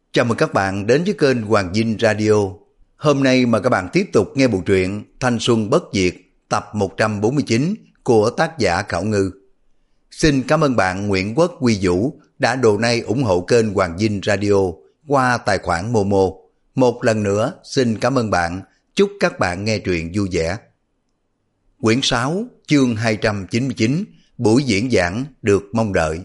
Chào mừng các bạn đến với kênh Hoàng Dinh Radio. Hôm nay mà các bạn tiếp tục nghe bộ truyện Thanh Xuân Bất Diệt tập 149 của tác giả Khảo Ngư. Xin cảm ơn bạn Nguyễn Quốc Quy Vũ đã donate ủng hộ kênh Hoàng Dinh Radio qua tài khoản Momo. Một lần nữa xin cảm ơn bạn, chúc các bạn nghe truyện vui vẻ. Quyển 6 chương 299, buổi diễn giảng được mong đợi.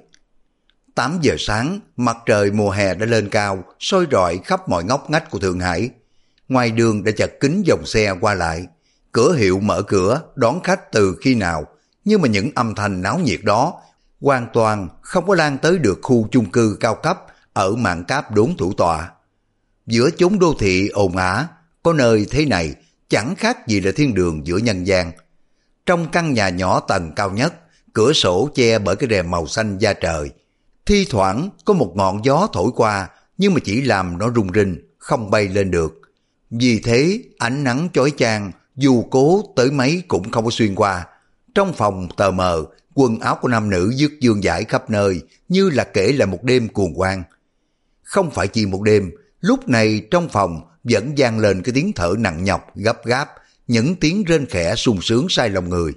8 giờ sáng, mặt trời mùa hè đã lên cao, soi rọi khắp mọi ngóc ngách của Thượng Hải. Ngoài đường đã chật kín dòng xe qua lại. Cửa hiệu mở cửa đón khách từ khi nào, nhưng mà những âm thanh náo nhiệt đó hoàn toàn không có lan tới được khu chung cư cao cấp ở Mạn Cáp Đốn Thủ Tọa. Giữa chốn đô thị ồn ào, có nơi thế này chẳng khác gì là thiên đường giữa nhân gian. Trong căn nhà nhỏ tầng cao nhất, cửa sổ che bởi cái rèm màu xanh da trời. Thi thoảng có một ngọn gió thổi qua, nhưng mà chỉ làm nó rung rinh, không bay lên được. Vì thế ánh nắng chói chang dù cố tới mấy cũng không có xuyên qua. Trong phòng tờ mờ, quần áo của nam nữ dứt dương dải khắp nơi, như là kể lại một đêm cuồng hoan. Không phải chỉ một đêm, lúc này trong phòng vẫn vang lên cái tiếng thở nặng nhọc gấp gáp, những tiếng rên khẽ sung sướng sai lòng người.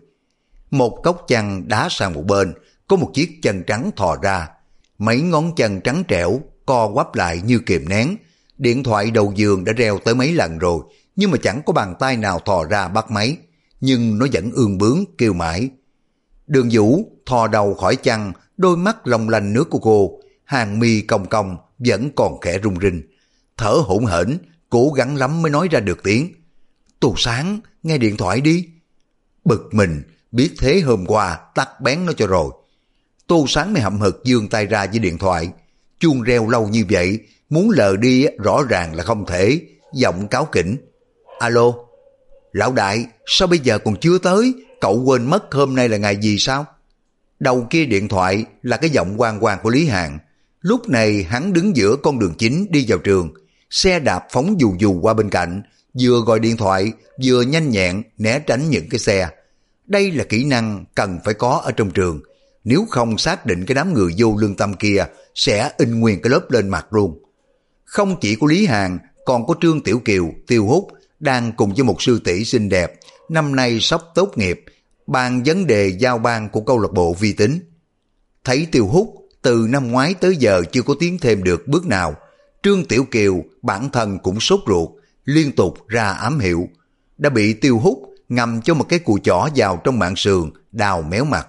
Một góc chăn đá sang một bên, có một chiếc chân trắng thò ra. Mấy ngón chân trắng trẻo co quắp lại như kìm nén. Điện thoại đầu giường đã reo tới mấy lần rồi, nhưng mà chẳng có bàn tay nào thò ra bắt máy. Nhưng nó vẫn ương bướng kêu mãi. Đường Vũ thò đầu khỏi chăn, đôi mắt long lanh nước của cô, hàng mi cong cong vẫn còn khẽ rung rinh. Thở hổn hển, cố gắng lắm mới nói ra được tiếng. Tô Sáng, nghe điện thoại đi. Bực mình, biết thế hôm qua tắt bén nó cho rồi. Tô Sáng mới hậm hực giương tay ra với điện thoại. Chuông reo lâu như vậy, muốn lờ đi rõ ràng là không thể. Giọng cáu kỉnh. Alo, lão đại, sao bây giờ còn chưa tới? Cậu quên mất hôm nay là ngày gì sao? Đầu kia điện thoại là cái giọng oang oang của Lý Hàn. Lúc này hắn đứng giữa con đường chính đi vào trường. Xe đạp phóng dù dù qua bên cạnh, vừa gọi điện thoại vừa nhanh nhẹn né tránh những cái xe. Đây là kỹ năng cần phải có ở trong trường. Nếu không xác định cái đám người vô lương tâm kia sẽ in nguyên cái lớp lên mặt luôn. Không chỉ có Lý Hàn, còn có Trương Tiểu Kiều, Tiêu Húc đang cùng với một sư tỷ xinh đẹp, năm nay sắp tốt nghiệp, bàn vấn đề giao ban của câu lạc bộ vi tính. Thấy Tiêu Húc từ năm ngoái tới giờ chưa có tiến thêm được bước nào, Trương Tiểu Kiều bản thân cũng sốt ruột, liên tục ra ám hiệu. Đã bị Tiêu Húc ngầm cho một cái cùi chỏ vào trong mạng sườn, đào méo mặt.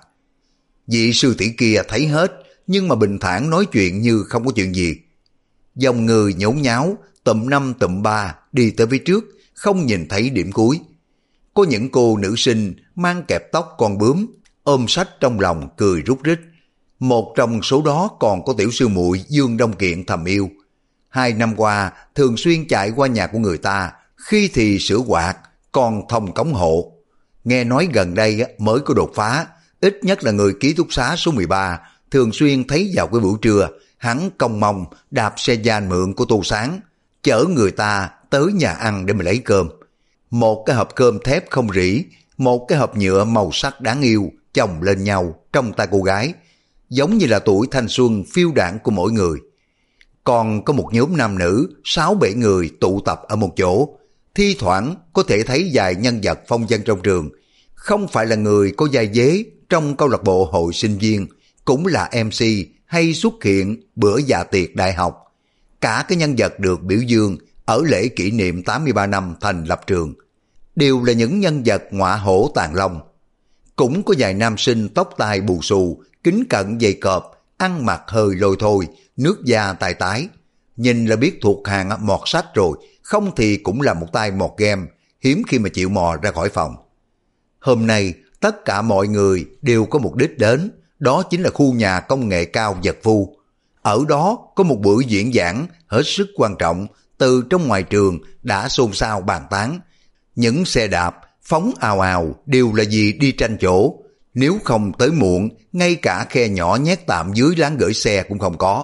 Vị sư tỷ kia thấy hết, nhưng mà bình thản nói chuyện như không có chuyện gì. Dòng người nhốn nháo, tụm năm tụm ba đi tới phía trước, không nhìn thấy điểm cuối. Có những cô nữ sinh mang kẹp tóc con bướm, ôm sách trong lòng cười rút rít. Một trong số đó còn có tiểu sư muội Dương Đông Kiện thầm yêu. 2 năm qua thường xuyên chạy qua nhà của người ta, khi thì sửa quạt, còn thông cống hộ. Nghe nói gần đây mới có đột phá, ít nhất là người ký túc xá số 13, thường xuyên thấy vào cái buổi trưa, hắn cong mông đạp xe van mượn của Tô Sáng, chở người ta tới nhà ăn để mà lấy cơm. Một cái hộp cơm thép không rỉ, một cái hộp nhựa màu sắc đáng yêu chồng lên nhau trong tay cô gái, giống như là tuổi thanh xuân phiêu đãng của mỗi người. Còn có một nhóm nam nữ 6-7 người tụ tập ở một chỗ, thi thoảng có thể thấy vài nhân vật phong dân trong trường, không phải là người có vai vế trong câu lạc bộ hội sinh viên, cũng là MC hay xuất hiện bữa dạ tiệc đại học. Cả cái nhân vật được biểu dương ở lễ kỷ niệm 83 năm thành lập trường đều là những nhân vật ngọa hổ tàng long. Cũng có vài nam sinh tóc tai bù xù, kính cận dày cọp, ăn mặc hơi lôi thôi, nước da tai tái. Nhìn là biết thuộc hàng mọt sách rồi, không thì cũng là một tay mọt game, hiếm khi mà chịu mò ra khỏi phòng. Hôm nay tất cả mọi người đều có mục đích đến, đó chính là khu nhà công nghệ cao Vật Vu. Ở đó có một buổi diễn giảng hết sức quan trọng, từ trong ngoài trường đã xôn xao bàn tán. Những xe đạp phóng ào ào đều là vì đi tranh chỗ, nếu không tới muộn, ngay cả khe nhỏ nhét tạm dưới lán gửi xe cũng không có.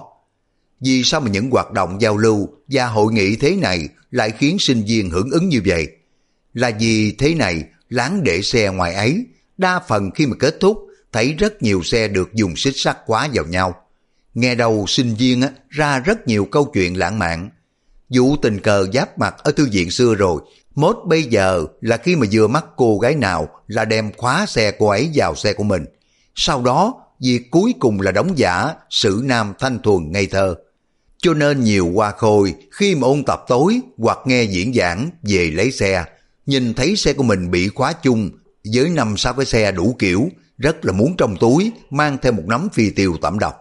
Vì sao mà những hoạt động giao lưu và hội nghị thế này lại khiến sinh viên hưởng ứng như vậy? Là vì thế này, lán để xe ngoài ấy, đa phần khi mà kết thúc, thấy rất nhiều xe được dùng xích sắt khóa vào nhau. Nghe đầu sinh viên ra rất nhiều câu chuyện lãng mạn. Vụ tình cờ giáp mặt ở thư viện xưa rồi, mốt bây giờ là khi mà vừa mắt cô gái nào là đem khóa xe cô ấy vào xe của mình. Sau đó, việc cuối cùng là đóng giả xử nam thanh thuần ngây thơ. Cho nên nhiều hoa khôi khi mà ôn tập tối hoặc nghe diễn giảng về lấy xe, nhìn thấy xe của mình bị khóa chung với 5-6 cái xe đủ kiểu, rất là muốn trong túi mang theo một nắm phi tiêu tẩm độc.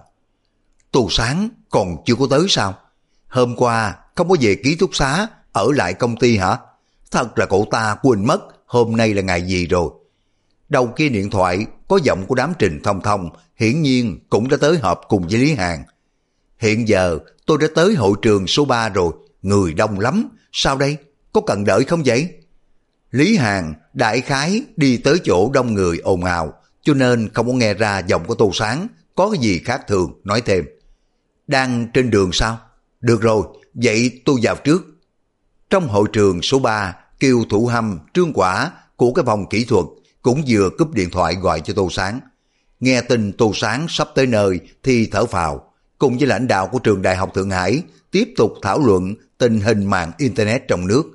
Tô Sáng còn chưa có tới sao? Hôm qua không có về ký túc xá, ở lại công ty hả? Thật là cậu ta quên mất hôm nay là ngày gì rồi. Đầu kia điện thoại có giọng của đám Trình Thông Thông, hiển nhiên cũng đã tới họp cùng với Lý Hàn. Hiện giờ tôi đã tới hội trường số 3 rồi, người đông lắm, sao đây? Có cần đợi không vậy? Lý Hàn đại khái đi tới chỗ đông người ồn ào, cho nên không có nghe ra giọng của Tô Sáng có cái gì khác thường, nói thêm. Đang trên đường sao? Được rồi, vậy tôi vào trước. Trong hội trường số 3, Kiều Thủ Hâm, Trương Quả của cái phòng kỹ thuật cũng vừa cúp điện thoại gọi cho Tô Sáng. Nghe tin Tô Sáng sắp tới nơi thì thở phào, cùng với lãnh đạo của trường Đại học Thượng Hải tiếp tục thảo luận tình hình mạng Internet trong nước.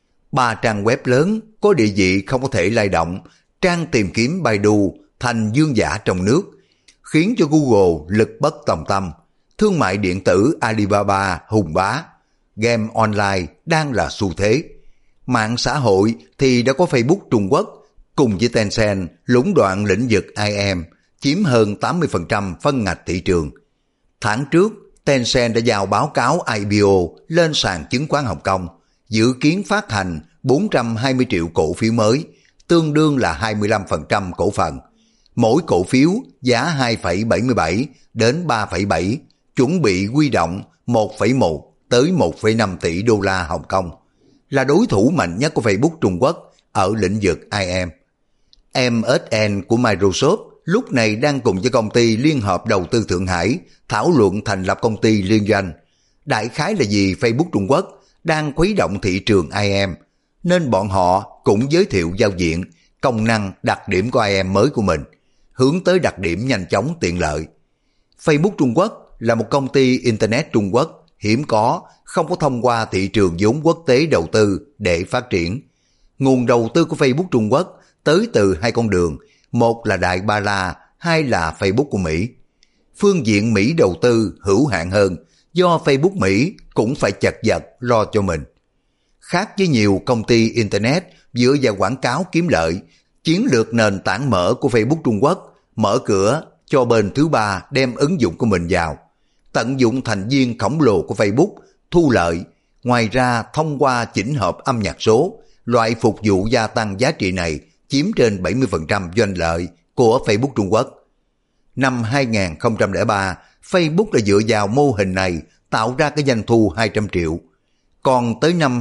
3 trang web lớn có địa vị không có thể lay động, trang tìm kiếm Baidu thành vương giả trong nước, khiến cho Google lực bất tòng tâm. Thương mại điện tử Alibaba hùng bá, game online đang là xu thế. Mạng xã hội thì đã có Facebook Trung Quốc cùng với Tencent lũng đoạn lĩnh vực IM, chiếm hơn 80% phân ngạch thị trường. Tháng trước, Tencent đã giao báo cáo IPO lên sàn chứng khoán Hồng Kông, dự kiến phát hành 420 triệu cổ phiếu mới, tương đương là 25% cổ phần. Mỗi cổ phiếu giá 2,77 đến 3,7, chuẩn bị huy động 1,1 tới 1,5 tỷ đô la Hồng Kông, là đối thủ mạnh nhất của Facebook Trung Quốc ở lĩnh vực IM. MSN của Microsoft lúc này đang cùng với công ty Liên hợp Đầu tư Thượng Hải thảo luận thành lập công ty liên doanh. Đại khái là vì Facebook Trung Quốc đang khuấy động thị trường IM, nên bọn họ cũng giới thiệu giao diện, công năng, đặc điểm của IM mới của mình, hướng tới đặc điểm nhanh chóng tiện lợi. Facebook Trung Quốc là một công ty Internet Trung Quốc hiếm có, không có thông qua thị trường vốn quốc tế đầu tư để phát triển. Nguồn đầu tư của Facebook Trung Quốc tới từ 2 con đường, một là Đại Ba La, 2 là Facebook của Mỹ. Phương diện Mỹ đầu tư hữu hạn hơn, do Facebook Mỹ cũng phải chật vật lo cho mình. Khác với nhiều công ty Internet dựa vào quảng cáo kiếm lợi, chiến lược nền tảng mở của Facebook Trung Quốc mở cửa cho bên thứ ba đem ứng dụng của mình vào, tận dụng thành viên khổng lồ của Facebook, thu lợi. Ngoài ra thông qua chỉnh hợp âm nhạc số, loại phục vụ gia tăng giá trị này chiếm trên 70% doanh lợi của Facebook Trung Quốc. Năm 2003, Facebook đã dựa vào mô hình này tạo ra cái doanh thu 200 triệu. Còn tới năm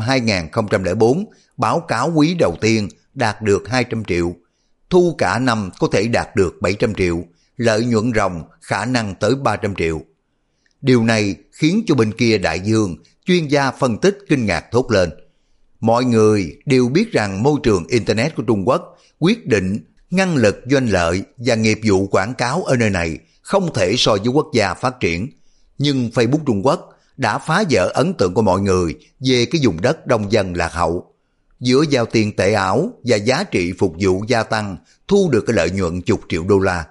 2004, báo cáo quý đầu tiên đạt được 200 triệu. Thu cả năm có thể đạt được 700 triệu, lợi nhuận ròng khả năng tới 300 triệu. Điều này khiến cho bên kia đại dương, chuyên gia phân tích kinh ngạc thốt lên. Mọi người đều biết rằng môi trường Internet của Trung Quốc quyết định năng lực doanh lợi và nghiệp vụ quảng cáo ở nơi này không thể so với quốc gia phát triển. Nhưng Facebook Trung Quốc đã phá vỡ ấn tượng của mọi người về cái vùng đất đông dân lạc hậu. Dựa vào tiền tệ ảo và giá trị phục vụ gia tăng, thu được cái lợi nhuận chục triệu đô la.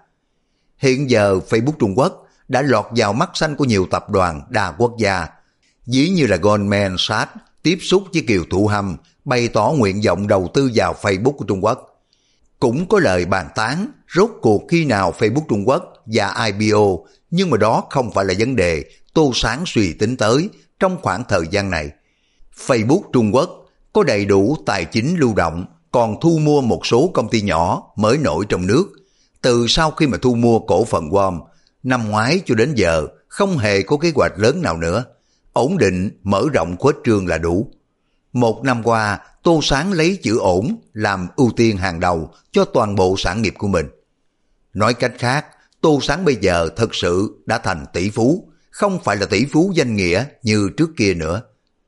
Hiện giờ Facebook Trung Quốc đã lọt vào mắt xanh của nhiều tập đoàn đa quốc gia, ví như là Goldman Sachs tiếp xúc với Kiều Thủ Hâm, bày tỏ nguyện vọng đầu tư vào Facebook của Trung Quốc. Cũng có lời bàn tán rốt cuộc khi nào Facebook Trung Quốc và IPO, nhưng mà đó không phải là vấn đề Tô Sáng suy tính tới trong khoảng thời gian này. Facebook Trung Quốc có đầy đủ tài chính lưu động, còn thu mua một số công ty nhỏ mới nổi trong nước. Từ sau khi mà thu mua cổ phần Worm, năm ngoái cho đến giờ không hề có kế hoạch lớn nào nữa. Ổn định, mở rộng khuếch trương là đủ. Một năm qua, Tô Sáng lấy chữ ổn làm ưu tiên hàng đầu cho toàn bộ sản nghiệp của mình. Nói cách khác, Tô Sáng bây giờ thật sự đã thành tỷ phú, không phải là tỷ phú danh nghĩa như trước kia nữa.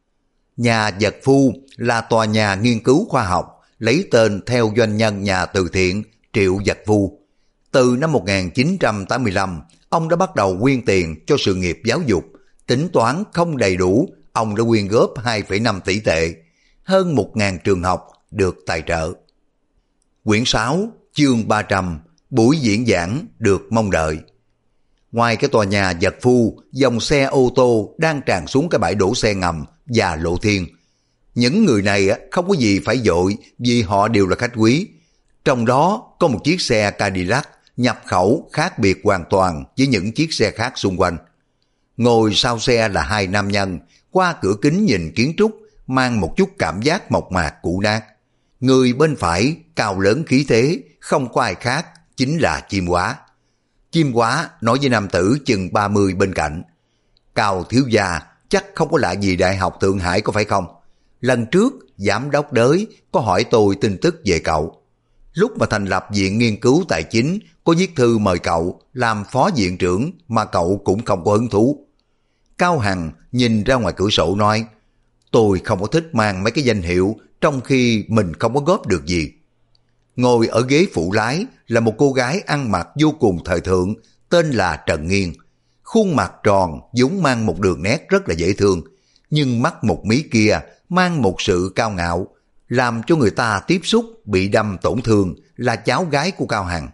Nhà Vật Phu là tòa nhà nghiên cứu khoa học lấy tên theo doanh nhân nhà từ thiện Triệu Vật Phu. Từ năm 1985, ông đã bắt đầu quyên tiền cho sự nghiệp giáo dục. Tính toán không đầy đủ, ông đã quyên góp 2,5 tỷ tệ, hơn 1.000 trường học được tài trợ. Quyển 6, chương 300, buổi diễn giảng được mong đợi. Ngoài cái tòa nhà Dật Phu, dòng xe ô tô đang tràn xuống cái bãi đổ xe ngầm và Lộ Thiên. Những người này không có gì phải vội vì họ đều là khách quý. Trong đó có một chiếc xe Cadillac nhập khẩu khác biệt hoàn toàn với những chiếc xe khác xung quanh. Ngồi sau xe là hai nam nhân, qua cửa kính nhìn kiến trúc mang một chút cảm giác mộc mạc cũ nát. Người bên phải cao lớn khí thế, không có ai khác, chính là Chim Hóa. Chim Hóa nói với nam tử chừng 30 bên cạnh: Cao thiếu gia chắc không có lạ gì Đại học Thượng Hải có phải không? Lần trước giám đốc đới có hỏi tôi tin tức về cậu. Lúc mà thành lập viện nghiên cứu tài chính có viết thư mời cậu làm phó viện trưởng mà cậu cũng không có hứng thú. Cao Hằng nhìn ra ngoài cửa sổ nói: Tôi không có thích mang mấy cái danh hiệu trong khi mình không có góp được gì. Ngồi ở ghế phụ lái là một cô gái ăn mặc vô cùng thời thượng, tên là Trần Nghiên. Khuôn mặt tròn vốn mang một đường nét rất là dễ thương, nhưng mắt một mí kia mang một sự cao ngạo, làm cho người ta tiếp xúc bị đâm tổn thương, là cháu gái của Cao Hằng.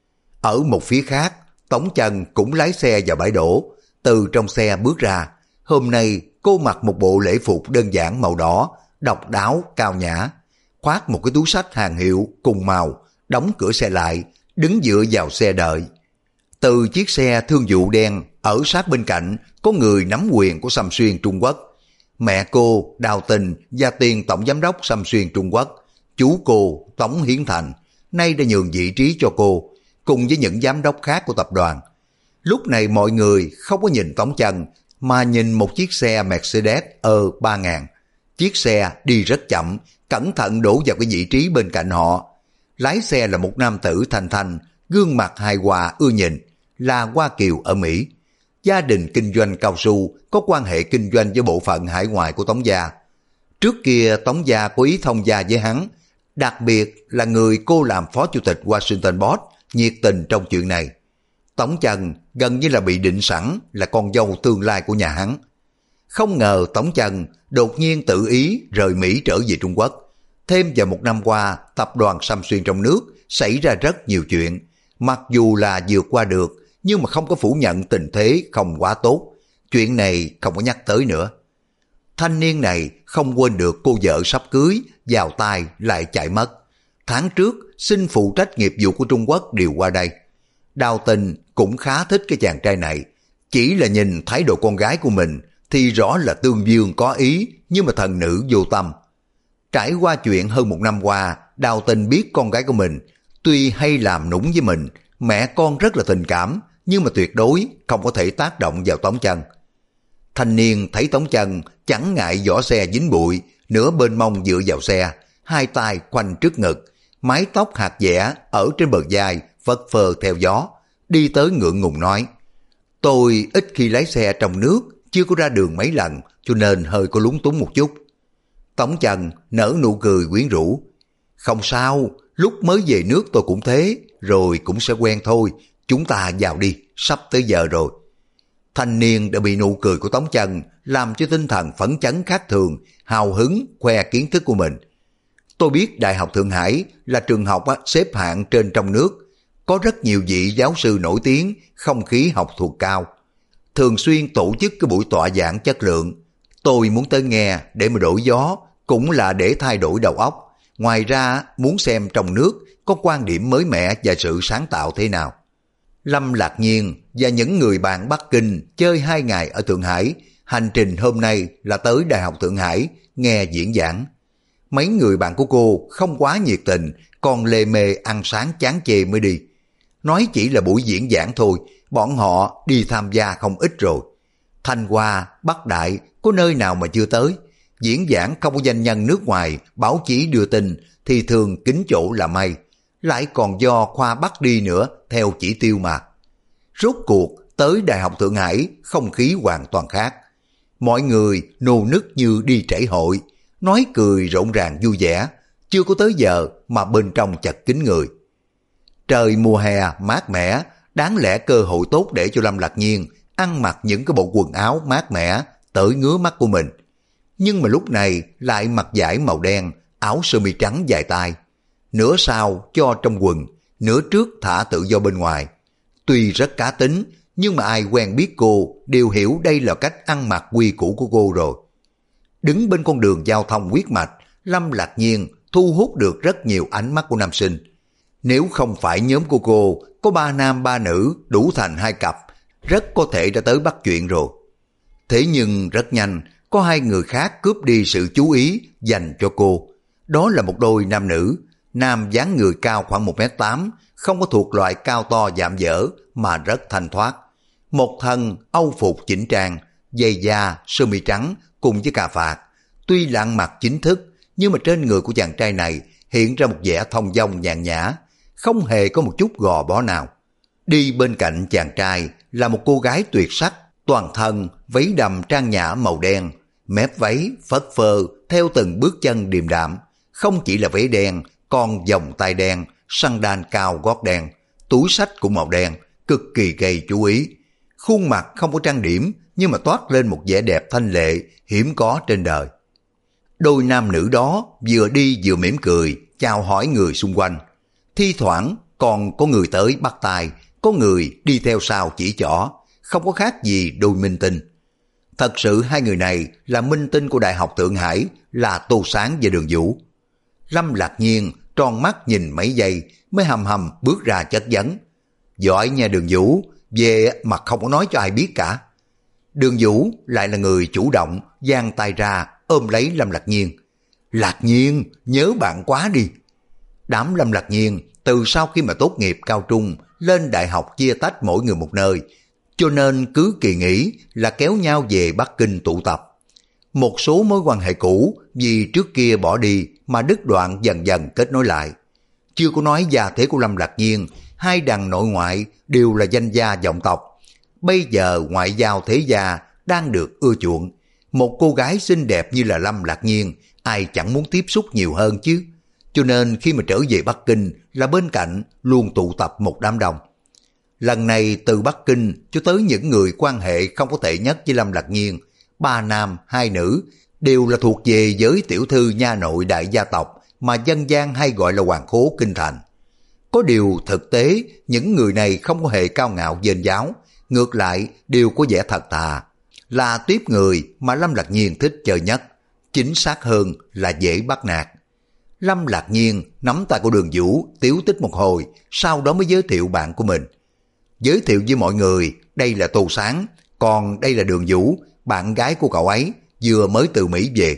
Ở một phía khác, Tống Trần cũng lái xe vào bãi đổ, từ trong xe bước ra. Hôm nay cô mặc một bộ lễ phục đơn giản màu đỏ, độc đáo, cao nhã, khoác một cái túi xách hàng hiệu cùng màu, đóng cửa xe lại, đứng dựa vào xe đợi. Từ chiếc xe thương vụ đen ở sát bên cạnh có người nắm quyền của Sâm Xuyên Trung Quốc. Mẹ cô Đào Tình và tiền tổng giám đốc Sâm Xuyên Trung Quốc, chú cô Tống Hiến Thành, nay đã nhường vị trí cho cô, cùng với những giám đốc khác của tập đoàn. Lúc này mọi người không có nhìn Tống Trần mà nhìn một chiếc xe Mercedes E3000. Chiếc xe đi rất chậm, cẩn thận đổ vào cái vị trí bên cạnh họ. Lái xe là một nam tử thanh thanh, gương mặt hài hòa ưa nhìn, là Hoa Kiều ở Mỹ. Gia đình kinh doanh cao su, có quan hệ kinh doanh với bộ phận hải ngoại của Tống gia. Trước kia Tống gia có ý thông gia với hắn, đặc biệt là người cô làm phó chủ tịch Washington Post nhiệt tình trong chuyện này. Tống Trần gần như là bị định sẵn là con dâu tương lai của nhà hắn. Không ngờ Tống Trần đột nhiên tự ý rời Mỹ trở về Trung Quốc. Thêm vào một năm qua, tập đoàn Sâm Xuyên trong nước xảy ra rất nhiều chuyện. Mặc dù là vượt qua được, nhưng mà không có phủ nhận tình thế không quá tốt. Chuyện này không có nhắc tới nữa. Thanh niên này không quên được cô vợ sắp cưới, vào tay lại chạy mất. Tháng trước, xin phụ trách nghiệp vụ của Trung Quốc điều qua đây. Đào Tình cũng khá thích cái chàng trai này. Chỉ là nhìn thái độ con gái của mình thì rõ là tương dương có ý, nhưng mà thần nữ vô tâm. Trải qua chuyện hơn một năm qua, Đào Tình biết con gái của mình tuy hay làm nũng với mình, mẹ con rất là tình cảm, nhưng mà tuyệt đối không có thể tác động vào Tống Trần. Thanh niên thấy Tống Trần chẳng ngại vỏ xe dính bụi, nửa bên mông dựa vào xe, hai tay khoanh trước ngực, mái tóc hạt dẻ ở trên bờ vai phất phơ theo gió, đi tới ngượng ngùng nói: Tôi ít khi lái xe trong nước, chưa có ra đường mấy lần, cho nên hơi có lúng túng một chút. Tống Trần nở nụ cười quyến rũ: Không sao, lúc mới về nước tôi cũng thế, rồi cũng sẽ quen thôi, chúng ta vào đi, sắp tới giờ rồi. Thanh niên đã bị nụ cười của Tống Trần làm cho tinh thần phấn chấn khác thường, hào hứng khoe kiến thức của mình. Tôi biết Đại học Thượng Hải là trường học xếp hạng trên trong nước, có rất nhiều vị giáo sư nổi tiếng, không khí học thuật cao. Thường xuyên tổ chức cái buổi tọa giảng chất lượng. Tôi muốn tới nghe để mà đổi gió, cũng là để thay đổi đầu óc. Ngoài ra muốn xem trong nước có quan điểm mới mẻ và sự sáng tạo thế nào. Lâm Lạc Nhiên và những người bạn Bắc Kinh chơi 2 ngày ở Thượng Hải, hành trình hôm nay là tới Đại học Thượng Hải nghe diễn giảng. Mấy người bạn của cô không quá nhiệt tình, còn lề mề ăn sáng chán chê mới đi. Nói chỉ là buổi diễn giảng thôi, bọn họ đi tham gia không ít rồi. Thanh Hoa, Bắc Đại có nơi nào mà chưa tới. Diễn giảng không có danh nhân nước ngoài, báo chí đưa tin thì thường kín chỗ là may. Lại còn do khoa Bắc đi nữa, theo chỉ tiêu mà. Rốt cuộc tới Đại học Thượng Hải, không khí hoàn toàn khác. Mọi người nô nức như đi trễ hội, nói cười rộn ràng vui vẻ, chưa có tới giờ mà bên trong chật kín người. Trời mùa hè mát mẻ, Đáng lẽ cơ hội tốt để cho Lâm Lạc Nhiên ăn mặc những cái bộ quần áo mát mẻ tới ngứa mắt của mình. Nhưng mà lúc này lại mặc vải màu đen, áo sơ mi trắng dài tay. Nửa sau cho trong quần, nửa trước thả tự do bên ngoài. Tuy rất cá tính, nhưng mà ai quen biết cô đều hiểu đây là cách ăn mặc quy củ của cô rồi. Đứng bên con đường giao thông huyết mạch, Lâm Lạc Nhiên thu hút được rất nhiều ánh mắt của nam sinh. Nếu không phải nhóm của cô có 3 nam 3 nữ đủ thành 2 cặp, rất có thể đã tới bắt chuyện rồi. Thế nhưng rất nhanh, có 2 người khác cướp đi sự chú ý dành cho cô. Đó là một đôi nam nữ, nam dáng người cao khoảng 1m8, không có thuộc loại cao to dạm dở mà rất thanh thoát. Một thân âu phục chỉnh trang, giày da, sơ mi trắng cùng với cà vạt. Tuy là ăn mặc chính thức, nhưng mà trên người của chàng trai này hiện ra một vẻ thong dong nhàn nhã, không hề có một chút gò bó nào. Đi bên cạnh chàng trai là một cô gái tuyệt sắc, toàn thân váy đầm trang nhã màu đen, mép váy phất phơ theo từng bước chân điềm đạm. Không chỉ là váy đen, còn vòng tay đen, sandal cao gót đen, túi xách cũng màu đen, cực kỳ gây chú ý. Khuôn mặt không có trang điểm, nhưng mà toát lên một vẻ đẹp thanh lệ hiếm có trên đời. Đôi nam nữ đó vừa đi vừa mỉm cười, chào hỏi người xung quanh. Thi thoảng còn có người tới bắt tay, có người đi theo sau chỉ trỏ, không có khác gì đôi minh tinh. Thật sự 2 người này là minh tinh của Đại học Thượng Hải, là Tô Sáng và Đường Vũ. Lâm Lạc Nhiên tròn mắt nhìn mấy giây mới hầm hầm bước ra chất vấn. Giỏi nha Đường Vũ, về mà không có nói cho ai biết cả. Đường Vũ lại là người chủ động, giang tay ra ôm lấy Lâm Lạc Nhiên. Lạc Nhiên, nhớ bạn quá đi. Đám Lâm Lạc Nhiên từ sau khi mà tốt nghiệp cao trung lên đại học chia tách mỗi người một nơi, cho nên cứ kỳ nghỉ là kéo nhau về Bắc Kinh tụ tập. Một số mối quan hệ cũ vì trước kia bỏ đi mà đứt đoạn dần dần kết nối lại. Chưa có nói gia thế của Lâm Lạc Nhiên, 2 đằng nội ngoại đều là danh gia vọng tộc. Bây giờ ngoại giao thế gia đang được ưa chuộng. Một cô gái xinh đẹp như là Lâm Lạc Nhiên, ai chẳng muốn tiếp xúc nhiều hơn chứ. Cho nên khi mà trở về Bắc Kinh là bên cạnh luôn tụ tập một đám đông. Lần này từ Bắc Kinh cho tới những người quan hệ không có tệ nhất với Lâm Lạc Nhiên, 3 nam 2 nữ đều là thuộc về giới tiểu thư nha nội đại gia tộc mà dân gian hay gọi là hoàng khố kinh thành. Có điều thực tế những người này không có hề cao ngạo dên giáo, ngược lại đều có vẻ thật thà, là tiếp người mà Lâm Lạc Nhiên thích chơi nhất, chính xác hơn là dễ bắt nạt. Lâm Lạc Nhiên nắm tay của Đường Vũ tiếu tích một hồi, sau đó mới giới thiệu bạn của mình. Giới thiệu với mọi người, đây là Tô Sáng, còn đây là Đường Vũ, bạn gái của cậu ấy, vừa mới từ Mỹ về.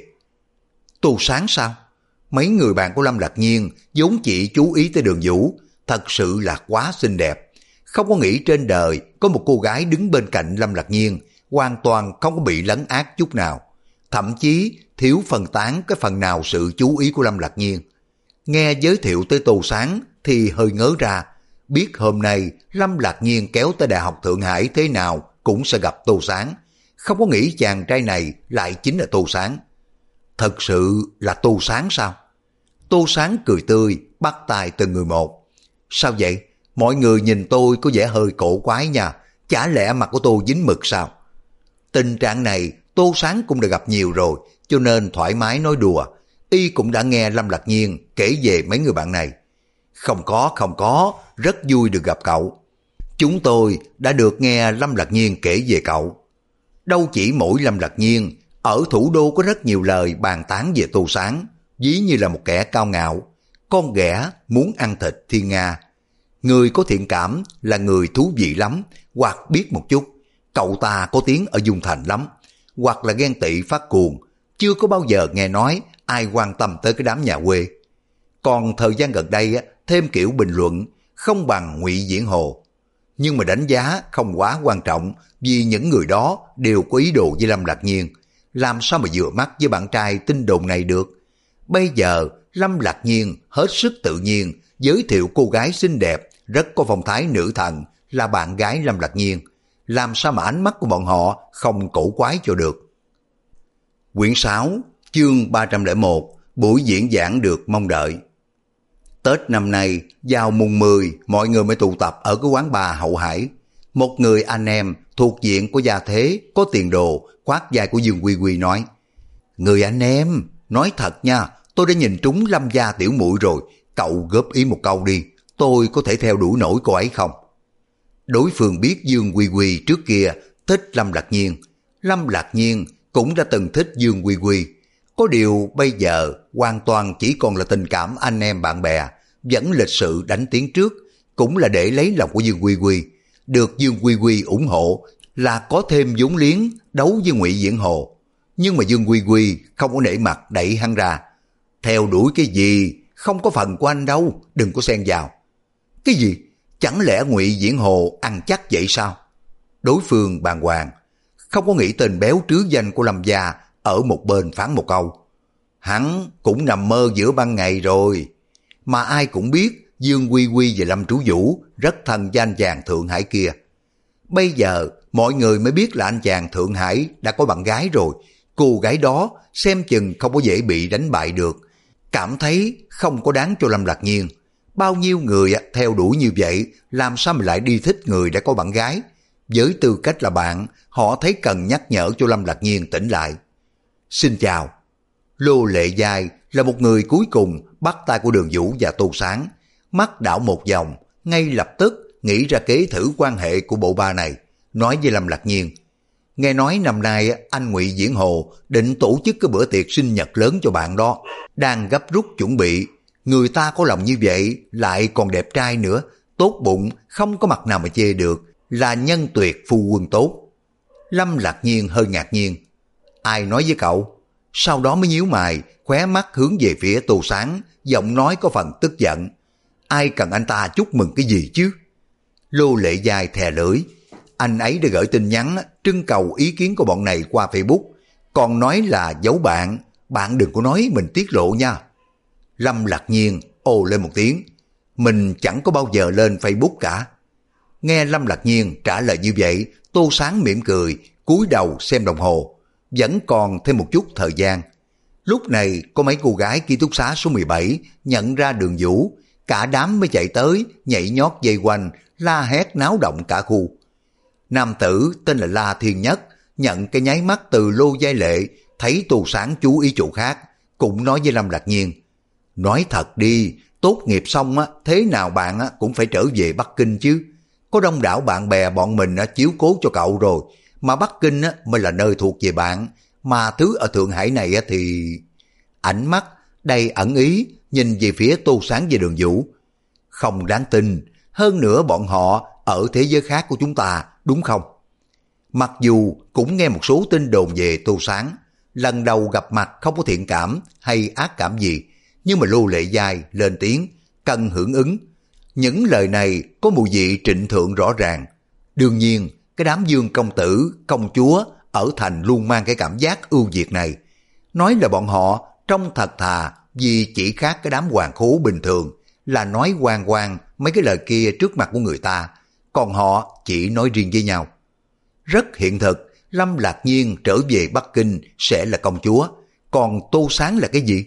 Tô Sáng sao? Mấy người bạn của Lâm Lạc Nhiên vốn chỉ chú ý tới Đường Vũ, thật sự là quá xinh đẹp. Không có nghĩ trên đời có một cô gái đứng bên cạnh Lâm Lạc Nhiên, hoàn toàn không có bị lấn át chút nào. Thậm chí thiếu phân tán cái phần nào sự chú ý của Lâm Lạc Nhiên. Nghe giới thiệu tới Tô Sáng thì hơi ngớ ra, biết hôm nay Lâm Lạc Nhiên kéo tới Đại học Thượng Hải thế nào cũng sẽ gặp Tô Sáng. Không có nghĩ chàng trai này lại chính là Tô Sáng. Thật sự là Tô Sáng sao? Tô Sáng cười tươi, bắt tay từng người một. Sao vậy? Mọi người nhìn tôi có vẻ hơi cổ quái nha, chả lẽ mặt của tôi dính mực sao? Tình trạng này Tô Sáng cũng đã gặp nhiều rồi, cho nên thoải mái nói đùa. Y cũng đã nghe Lâm Lạc Nhiên kể về mấy người bạn này. Không có, rất vui được gặp cậu. Chúng tôi đã được nghe Lâm Lạc Nhiên kể về cậu. Đâu chỉ mỗi Lâm Lạc Nhiên, ở thủ đô có rất nhiều lời bàn tán về Tô Sáng, ví như là một kẻ cao ngạo, con ghẻ muốn ăn thịt thiên nga. Người có thiện cảm là người thú vị lắm, hoặc biết một chút, cậu ta có tiếng ở Dung Thành lắm, hoặc là ghen tị phát cuồng, chưa có bao giờ nghe nói ai quan tâm tới cái đám nhà quê. Còn thời gian gần đây thêm kiểu bình luận không bằng Ngụy Diễn Hồ. Nhưng mà đánh giá không quá quan trọng, vì những người đó đều có ý đồ với Lâm Lạc Nhiên. Làm sao mà vừa mắt với bạn trai tin đồn này được? Bây giờ Lâm Lạc Nhiên hết sức tự nhiên giới thiệu cô gái xinh đẹp, rất có phong thái nữ thần là bạn gái Lâm Lạc Nhiên. Làm sao mà ánh mắt của bọn họ không cổ quái cho được? Quyển 6, chương 301, buổi diễn giảng được mong đợi. Tết năm nay, vào mùng 10, mọi người mới tụ tập ở cái quán bar Hậu Hải. Một người anh em thuộc diện của gia thế, có tiền đồ, khoác vai của Dương Quy Quy nói: Người anh em, nói thật nha, tôi đã nhìn trúng Lâm gia tiểu muội rồi, cậu góp ý một câu đi, tôi có thể theo đuổi nổi cô ấy không? Đối phương biết Dương Quy Quy trước kia thích Lâm Lạc Nhiên. Lâm Lạc Nhiên cũng đã từng thích Dương Quy Quy. Có điều bây giờ hoàn toàn chỉ còn là tình cảm anh em bạn bè, vẫn lịch sự đánh tiếng trước, cũng là để lấy lòng của Dương Quy Quy. Được Dương Quy Quy ủng hộ là có thêm vốn liếng đấu với Ngụy Diễn Hồ. Nhưng mà Dương Quy Quy không có nể mặt đẩy hắn ra. Theo đuổi cái gì, không có phần của anh đâu, đừng có xen vào. Cái gì? Chẳng lẽ Ngụy Diễn Hồ ăn chắc vậy sao? Đối phương bàng hoàng, không có nghĩ tên béo trứ danh của Lâm gia ở một bên phán một câu. Hắn cũng nằm mơ giữa ban ngày rồi. Mà ai cũng biết Dương Quy Quy và Lâm Trú Vũ rất thân với anh chàng Thượng Hải kia. Bây giờ mọi người mới biết là anh chàng Thượng Hải đã có bạn gái rồi. Cô gái đó xem chừng không có dễ bị đánh bại được. Cảm thấy không có đáng cho Lâm Lạc Nhiên. Bao nhiêu người theo đuổi như vậy, làm sao mà lại đi thích người đã có bạn gái? Với tư cách là bạn, họ thấy cần nhắc nhở cho Lâm Lạc Nhiên tỉnh lại. Xin chào. Lô Lệ Giai là một người cuối cùng bắt tay của Đường Vũ và Tô Sáng. Mắt đảo một vòng, ngay lập tức nghĩ ra kế thử quan hệ của bộ ba này, nói với Lâm Lạc Nhiên. Nghe nói năm nay anh Ngụy Diễn Hồ định tổ chức cái bữa tiệc sinh nhật lớn cho bạn đó, đang gấp rút chuẩn bị. Người ta có lòng như vậy, lại còn đẹp trai nữa, tốt bụng, không có mặt nào mà chê được, là nhân tuyệt phu quân tốt. Lâm Lạc Nhiên hơi ngạc nhiên. Ai nói với cậu? Sau đó mới nhíu mày, khóe mắt hướng về phía Tô Sáng, giọng nói có phần tức giận. Ai cần anh ta chúc mừng cái gì chứ? Lô Lệ Giai thè lưỡi. Anh ấy đã gửi tin nhắn trưng cầu ý kiến của bọn này qua Facebook, còn nói là giấu bạn, bạn đừng có nói mình tiết lộ nha. Lâm Lạc Nhiên ồ lên một tiếng. Mình chẳng có bao giờ lên Facebook cả. Nghe Lâm Lạc Nhiên trả lời như vậy, Tô Sáng mỉm cười, cúi đầu xem đồng hồ. Vẫn còn thêm một chút thời gian. Lúc này có mấy cô gái ký túc xá số 17 nhận ra Đường Vũ, cả đám mới chạy tới, nhảy nhót dây quanh, la hét náo động cả khu. Nam tử tên là La Thiên Nhất nhận cái nháy mắt từ Lô Giai Lệ, thấy Tô Sáng chú ý chỗ khác, cũng nói với Lâm Lạc Nhiên. Nói thật đi, tốt nghiệp xong thế nào bạn cũng phải trở về Bắc Kinh chứ. Có đông đảo bạn bè bọn mình chiếu cố cho cậu rồi, mà Bắc Kinh mới là nơi thuộc về bạn, mà thứ ở Thượng Hải này thì... Ánh mắt đầy ẩn ý nhìn về phía Tô Sáng và Đường Vũ. Không đáng tin, hơn nữa bọn họ ở thế giới khác của chúng ta, đúng không? Mặc dù cũng nghe một số tin đồn về Tô Sáng, lần đầu gặp mặt không có thiện cảm hay ác cảm gì, nhưng mà Lô Lệ Giai lên tiếng, cần hưởng ứng. Những lời này có mùi vị trịnh thượng rõ ràng. Đương nhiên, cái đám Dương công tử, công chúa ở thành luôn mang cái cảm giác ưu việt này. Nói là bọn họ trông thật thà vì chỉ khác cái đám hoàng khố bình thường, là nói hoang hoang mấy cái lời kia trước mặt của người ta, còn họ chỉ nói riêng với nhau. Rất hiện thực, Lâm Lạc Nhiên trở về Bắc Kinh sẽ là công chúa, còn Tô Sáng là cái gì?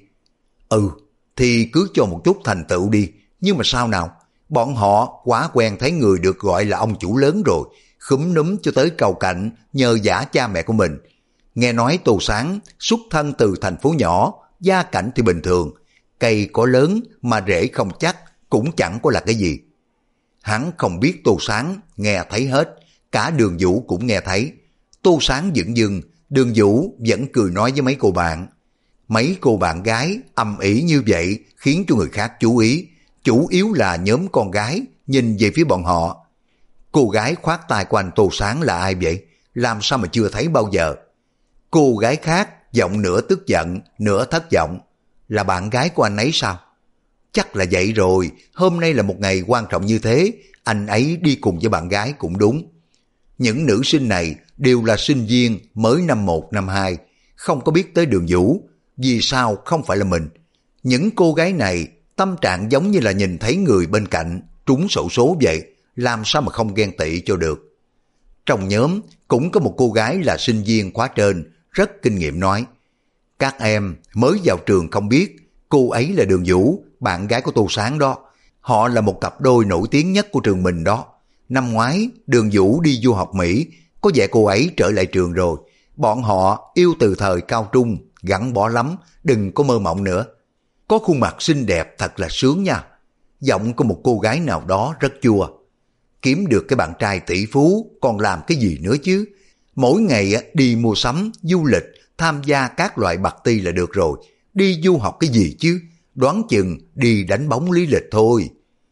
Thì cứ cho một chút thành tựu đi, nhưng mà sao nào? Bọn họ quá quen thấy người được gọi là ông chủ lớn rồi, khúm núm cho tới cầu cạnh nhờ vả cha mẹ của mình. Nghe nói Tô Sáng xuất thân từ thành phố nhỏ, gia cảnh thì bình thường, cây có lớn mà rễ không chắc, cũng chẳng có là cái gì. Hắn không biết Tô Sáng nghe thấy hết, cả Đường Vũ cũng nghe thấy. Tô Sáng dửng dưng, Đường Vũ vẫn cười nói với mấy cô bạn. Mấy cô bạn gái âm ỉ như vậy khiến cho người khác chú ý, chủ yếu là nhóm con gái nhìn về phía bọn họ. Cô gái khoác tay của anh Tô Sáng là ai vậy? Làm sao mà chưa thấy bao giờ? Cô gái khác giọng nửa tức giận, nửa thất vọng. Là bạn gái của anh ấy sao? Chắc là vậy rồi, hôm nay là một ngày quan trọng như thế, anh ấy đi cùng với bạn gái cũng đúng. Những nữ sinh này đều là sinh viên mới năm 1, năm 2, không có biết tới Đường Vũ, vì sao không phải là mình. Những cô gái này tâm trạng giống như là nhìn thấy người bên cạnh trúng xổ số vậy, làm sao mà không ghen tị cho được. Trong nhóm cũng có một cô gái là sinh viên khóa trên, rất kinh nghiệm nói. Các em mới vào trường không biết, Cô ấy là Đường Vũ, bạn gái của Tô Sáng đó. Họ là một cặp đôi nổi tiếng nhất của trường mình đó. Năm ngoái, Đường Vũ đi du học Mỹ, có vẻ cô ấy trở lại trường rồi. Bọn họ yêu từ thời cao trung, gắn bó lắm, đừng có mơ mộng nữa. Có khuôn mặt xinh đẹp thật là sướng nha. Giọng của một cô gái nào đó rất chua. Kiếm được cái bạn trai tỷ phú còn làm cái gì nữa chứ? Mỗi ngày đi mua sắm, du lịch, tham gia các loại party là được rồi. Đi du học cái gì chứ? Đoán chừng đi đánh bóng lý lịch thôi.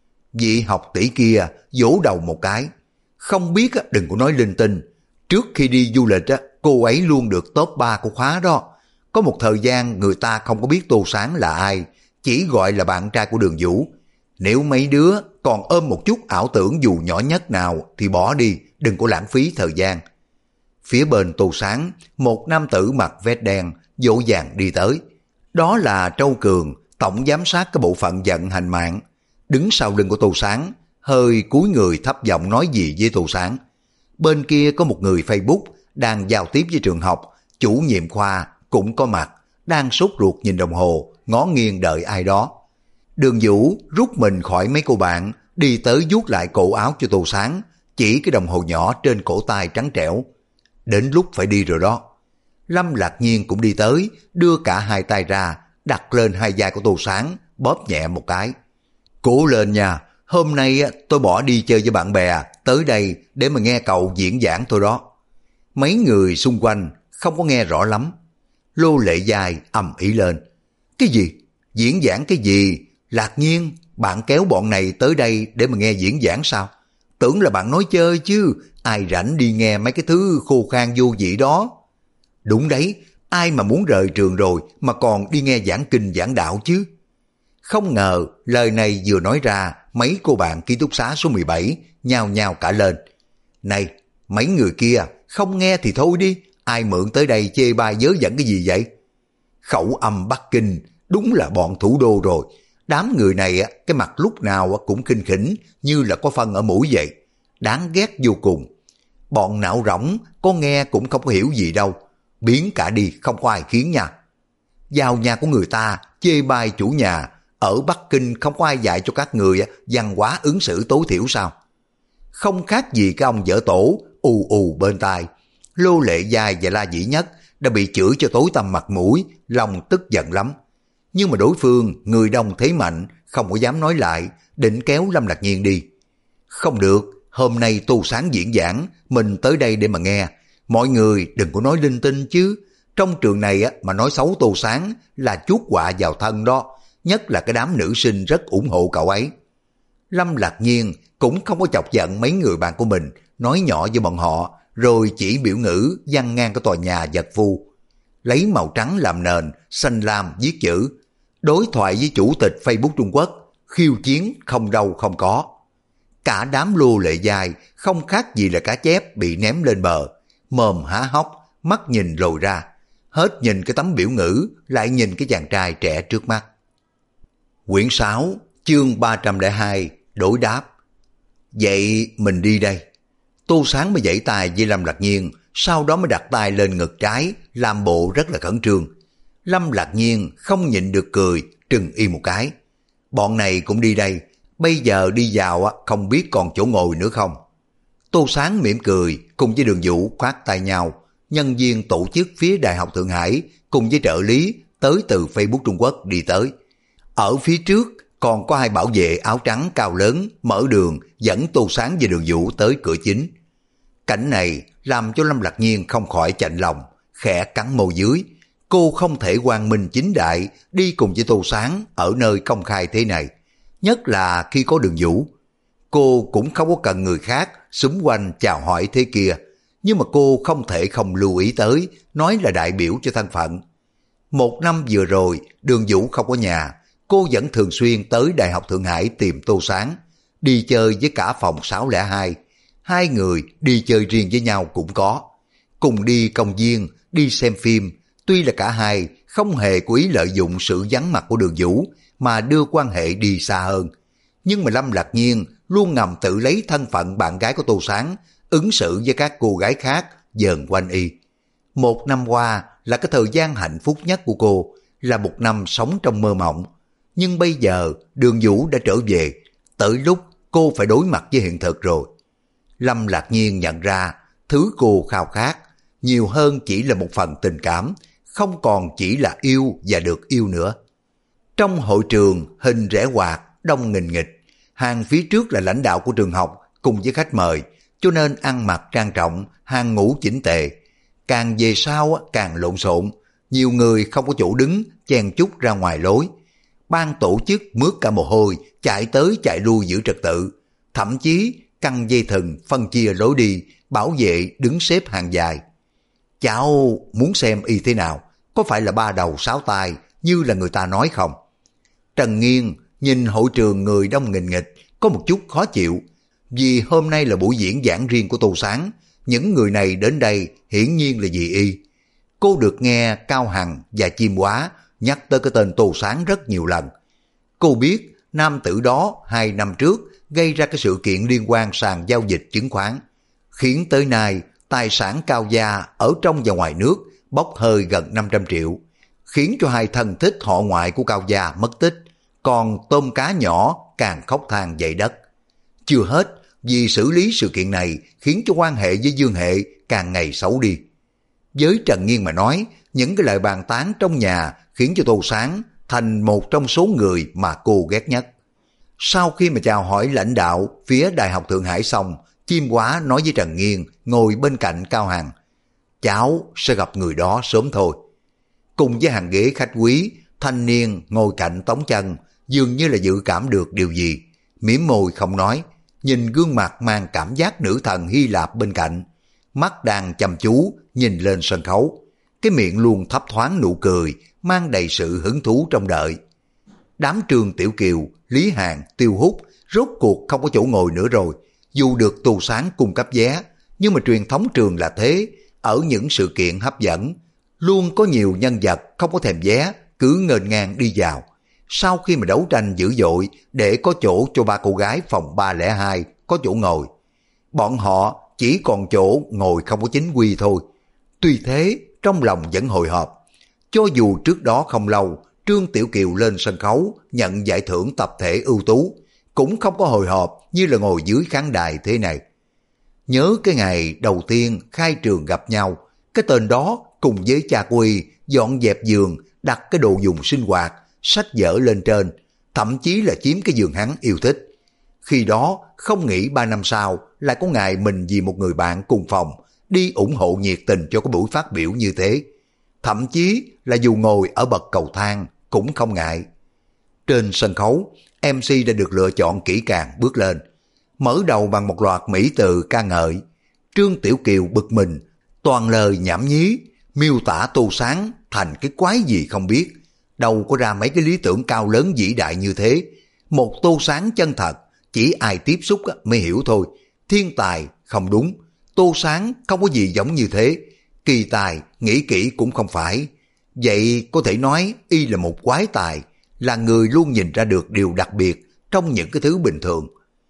Vị học tỷ kia vỗ đầu một cái. Không biết đừng có nói linh tinh. Trước khi đi du lịch cô ấy luôn được top 3 của khóa đó. Có một thời gian người ta không có biết Tô Sáng là ai, chỉ gọi là bạn trai của Đường Vũ. Nếu mấy đứa còn ôm một chút ảo tưởng dù nhỏ nhất nào thì bỏ đi, đừng có lãng phí thời gian. Phía bên Tô Sáng, một nam tử mặc vest đen dỗ dàng đi tới. Đó là Trâu Cường, tổng giám sát cái bộ phận vận hành mạng. Đứng sau lưng của Tô Sáng, hơi cúi người thấp giọng nói gì với Tô Sáng. Bên kia có một người Facebook đang giao tiếp với trường học, chủ nhiệm khoa cũng có mặt, đang sốt ruột nhìn đồng hồ, ngó nghiêng đợi ai đó. Đường Vũ rút mình khỏi mấy cô bạn, đi tới vuốt lại cổ áo cho Tô Sáng, chỉ cái đồng hồ nhỏ trên cổ tay trắng trẻo. Đến lúc phải đi rồi đó. Lâm Lạc Nhiên cũng đi tới, đưa cả hai tay ra, đặt lên hai vai của Tô Sáng, bóp nhẹ một cái. Cố lên nha, hôm nay tôi bỏ đi chơi với bạn bè, tới đây để mà nghe cậu diễn giảng thôi đó. Mấy người xung quanh không có nghe rõ lắm. Lô Lệ Giai ầm ĩ lên. Cái gì? Diễn giảng cái gì? Lạc Nhiên, bạn kéo bọn này tới đây để mà nghe diễn giảng sao? Tưởng là bạn nói chơi chứ, ai rảnh đi nghe mấy cái thứ khô khan vô vị đó. Đúng đấy, ai mà muốn rời trường rồi mà còn đi nghe giảng kinh giảng đạo chứ? Không ngờ lời này vừa nói ra, mấy cô bạn ký túc xá số 17 nhao nhao cả lên. Này, mấy người kia không nghe thì thôi đi, ai mượn tới đây chê bai vớ vẩn cái gì vậy? Khẩu âm Bắc Kinh đúng là bọn thủ đô rồi. Đám người này cái mặt lúc nào cũng khinh khỉnh như là có phân ở mũi vậy. Đáng ghét vô cùng. Bọn não rỗng có nghe cũng không có hiểu gì đâu. Biến cả đi không có ai khiến nha. Vào nhà của người ta chê bai chủ nhà. Ở Bắc Kinh không có ai dạy cho các người văn hóa ứng xử tối thiểu sao? Không khác gì cái ông vợ tổ ù ù bên tai. Lô Lệ Giai và La Dĩ Nhất đã bị chửi cho tối tăm mặt mũi, lòng tức giận lắm. Nhưng mà đối phương người đông thế mạnh, không có dám nói lại, định kéo Lâm Lạc Nhiên đi. Không được, hôm nay Tô Sáng diễn giảng, mình tới đây để mà nghe. Mọi người đừng có nói linh tinh chứ. Trong trường này mà nói xấu Tô Sáng là chuốc họa vào thân đó. Nhất là cái đám nữ sinh rất ủng hộ cậu ấy. Lâm Lạc Nhiên cũng không có chọc giận mấy người bạn của mình, nói nhỏ với bọn họ, rồi chỉ biểu ngữ văng ngang cái tòa nhà vật vu. Lấy màu trắng làm nền, xanh lam viết chữ. Đối thoại với chủ tịch Facebook Trung Quốc, khiêu chiến không đâu không có. Cả đám Lô Lệ Giai không khác gì là cá chép bị ném lên bờ, mồm há hốc, mắt nhìn lồi ra. Hết nhìn cái tấm biểu ngữ, lại nhìn cái chàng trai trẻ trước mắt. Quyển 6, chương 302, đối đáp. Vậy mình đi đây. Tô Sáng mới giãy tay với Lâm Lạc Nhiên, sau đó mới đặt tay lên ngực trái, làm bộ rất là khẩn trương. Lâm Lạc Nhiên không nhịn được cười, trừng y một cái. Bọn này cũng đi đây, bây giờ đi vào không biết còn chỗ ngồi nữa không? Tô Sáng mỉm cười, cùng với Đường Vũ khoát tay nhau. Nhân viên tổ chức phía Đại học Thượng Hải cùng với trợ lý tới từ Facebook Trung Quốc đi tới. Ở phía trước còn có hai bảo vệ áo trắng cao lớn mở đường dẫn Tô Sáng và Đường Vũ tới cửa chính. Cảnh này làm cho Lâm Lạc Nhiên không khỏi chạnh lòng, khẽ cắn môi dưới. Cô không thể quang minh chính đại đi cùng với Tô Sáng ở nơi công khai thế này, nhất là khi có Đường Vũ. Cô cũng không có cần người khác xúm quanh chào hỏi thế kia, nhưng mà cô không thể không lưu ý tới, nói là đại biểu cho thân phận. Một năm vừa rồi, Đường Vũ không có nhà, cô vẫn thường xuyên tới Đại học Thượng Hải tìm Tô Sáng, đi chơi với cả phòng 602. Hai người đi chơi riêng với nhau cũng có. Cùng đi công viên, đi xem phim, tuy là cả hai không hề có ý lợi dụng sự vắng mặt của Đường Vũ mà đưa quan hệ đi xa hơn. Nhưng mà Lâm Lạc Nhiên luôn ngầm tự lấy thân phận bạn gái của Tô Sáng, ứng xử với các cô gái khác dờn quanh y. Một năm qua là cái thời gian hạnh phúc nhất của cô, là một năm sống trong mơ mộng. Nhưng bây giờ Đường Vũ đã trở về, tới lúc cô phải đối mặt với hiện thực rồi. Lâm Lạc Nhiên nhận ra thứ cô khao khát nhiều hơn chỉ là một phần tình cảm, không còn chỉ là yêu và được yêu nữa. Trong hội trường hình rẽ quạt đông nghìn nghịch, hàng phía trước là lãnh đạo của trường học cùng với khách mời, cho nên ăn mặc trang trọng, hàng ngũ chỉnh tề. Càng về sau càng lộn xộn, nhiều người không có chỗ đứng, chen chúc ra ngoài lối. Ban tổ chức mướt cả mồ hôi, chạy tới chạy lui giữ trật tự, thậm chí căng dây thừng phân chia lối đi, bảo vệ đứng xếp hàng dài. Cháu muốn xem y thế nào, có phải là ba đầu sáu tay như là người ta nói không? Trần Nghiên nhìn hội trường người đông nghìn nghịch, có một chút khó chịu, vì hôm nay là buổi diễn giảng riêng của Tô Sáng, những người này đến đây hiển nhiên là vì y. Cô được nghe Cao Hằng và Chim Hóa nhắc tới cái tên Tô Sáng rất nhiều lần. Cô biết nam tử đó 2 năm trước gây ra cái sự kiện liên quan sàn giao dịch chứng khoán, khiến tới nay tài sản Cao gia ở trong và ngoài nước bốc hơi gần 500 triệu, khiến cho 2 thân thích họ ngoại của Cao gia mất tích, còn tôm cá nhỏ càng khóc than dậy đất. Chưa hết, vì xử lý sự kiện này khiến cho quan hệ với Dương Hệ càng ngày xấu đi. Với Trần Nghiên mà nói, những cái lời bàn tán trong nhà khiến cho Tô Sáng thành một trong số người mà cô ghét nhất. Sau khi mà chào hỏi lãnh đạo phía Đại học Thượng Hải xong, Chim Hóa nói với Trần Nghiên ngồi bên cạnh Cao Hằng: cháu sẽ gặp người đó sớm thôi. Cùng với hàng ghế khách quý, thanh niên ngồi cạnh Tống Chân dường như là dự cảm được điều gì, mỉm môi không nói, nhìn gương mặt mang cảm giác nữ thần Hy Lạp bên cạnh, mắt đang chăm chú nhìn lên sân khấu, cái miệng luôn thấp thoáng nụ cười, mang đầy sự hứng thú trong đợi. Đám Trương Tiểu Kiều, Lý Hàn, Tiêu Hút rốt cuộc không có chỗ ngồi nữa rồi. Dù được Tô Sáng cung cấp vé, nhưng mà truyền thống trường là thế, ở những sự kiện hấp dẫn, luôn có nhiều nhân vật không có thèm vé, cứ ngênh ngang đi vào. Sau khi mà đấu tranh dữ dội để có chỗ cho 3 cô gái phòng 302 có chỗ ngồi, bọn họ chỉ còn chỗ ngồi không có chính quy thôi. Tuy thế, trong lòng vẫn hồi hộp. Cho dù trước đó không lâu, Trương Tiểu Kiều lên sân khấu nhận giải thưởng tập thể ưu tú, cũng không có hồi hộp như là ngồi dưới khán đài thế này. Nhớ cái ngày đầu tiên khai trường gặp nhau, cái tên đó cùng với cha của y dọn dẹp giường, đặt cái đồ dùng sinh hoạt, sách vở lên trên, thậm chí là chiếm cái giường hắn yêu thích. Khi đó không nghĩ 3 năm sau lại có ngày mình vì một người bạn cùng phòng đi ủng hộ nhiệt tình cho cái buổi phát biểu như thế. Thậm chí là dù ngồi ở bậc cầu thang cũng không ngại. Trên sân khấu, MC đã được lựa chọn kỹ càng bước lên, mở đầu bằng một loạt mỹ từ ca ngợi. Trương Tiểu Kiều bực mình, toàn lời nhảm nhí, miêu tả Tô Sáng thành cái quái gì không biết. Đâu có ra mấy cái lý tưởng cao lớn vĩ đại như thế. Một Tô Sáng chân thật, chỉ ai tiếp xúc mới hiểu thôi. Thiên tài không đúng, Tô Sáng không có gì giống như thế. Kỳ tài, nghĩ kỹ cũng không phải. Vậy có thể nói y là một quái tài, là người luôn nhìn ra được điều đặc biệt trong những cái thứ bình thường.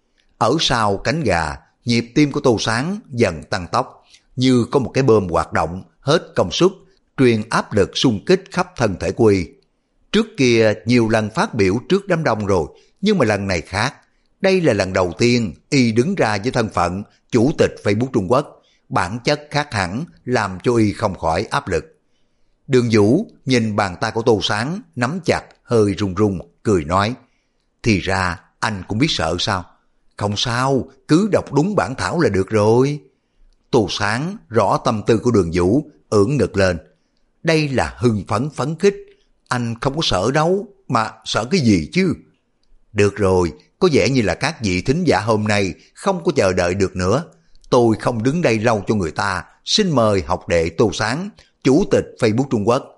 Ở sau cánh gà, nhịp tim của Tô Sáng dần tăng tốc, như có một cái bơm hoạt động hết công suất, truyền áp lực xung kích khắp thân thể của y. Trước kia nhiều lần phát biểu trước đám đông rồi, nhưng mà lần này khác. Đây là lần đầu tiên y đứng ra với thân phận chủ tịch Facebook Trung Quốc, bản chất khác hẳn làm cho y không khỏi áp lực. Đường Vũ nhìn bàn tay của Tô Sáng nắm chặt hơi run run, cười nói: thì ra anh cũng biết sợ sao? Không sao, cứ đọc đúng bản thảo là được rồi. Tô Sáng rõ tâm tư của Đường Vũ, ưỡn ngực lên. Đây là hưng phấn phấn khích, anh không có sợ đâu, mà sợ cái gì chứ? Được rồi, có vẻ như là các vị thính giả hôm nay không có chờ đợi được nữa. Tôi không đứng đây lâu cho người ta, xin mời học đệ Tô Sáng, chủ tịch Facebook Trung Quốc.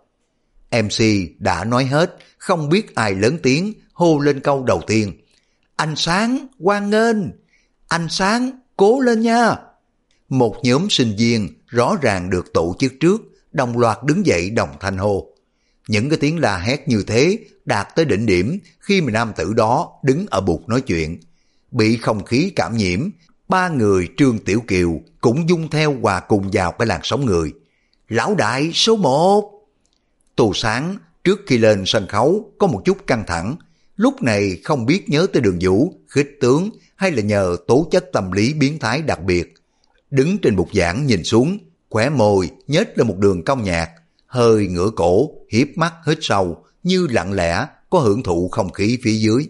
MC đã nói hết, không biết ai lớn tiếng hô lên câu đầu tiên: anh Sáng hoan nghênh, anh Sáng cố lên nha. Một nhóm sinh viên rõ ràng được tổ chức trước đồng loạt đứng dậy đồng thanh hô. Những cái tiếng la hét như thế đạt tới đỉnh điểm khi mà nam tử đó đứng ở bục nói chuyện. Bị không khí cảm nhiễm, 3 người Trương Tiểu Kiều cũng dung theo hòa cùng vào cái làn sóng người. Lão đại số 1. Tô Sáng, Trước khi lên sân khấu có một chút căng thẳng, lúc này không biết nhớ tới Đường Vũ, khích tướng hay là nhờ tố chất tâm lý biến thái đặc biệt. Đứng trên bục giảng nhìn xuống, khóe môi nhếch lên một đường cong nhạt, hơi ngửa cổ, hiếp mắt hít sâu, như lặng lẽ có hưởng thụ không khí phía dưới.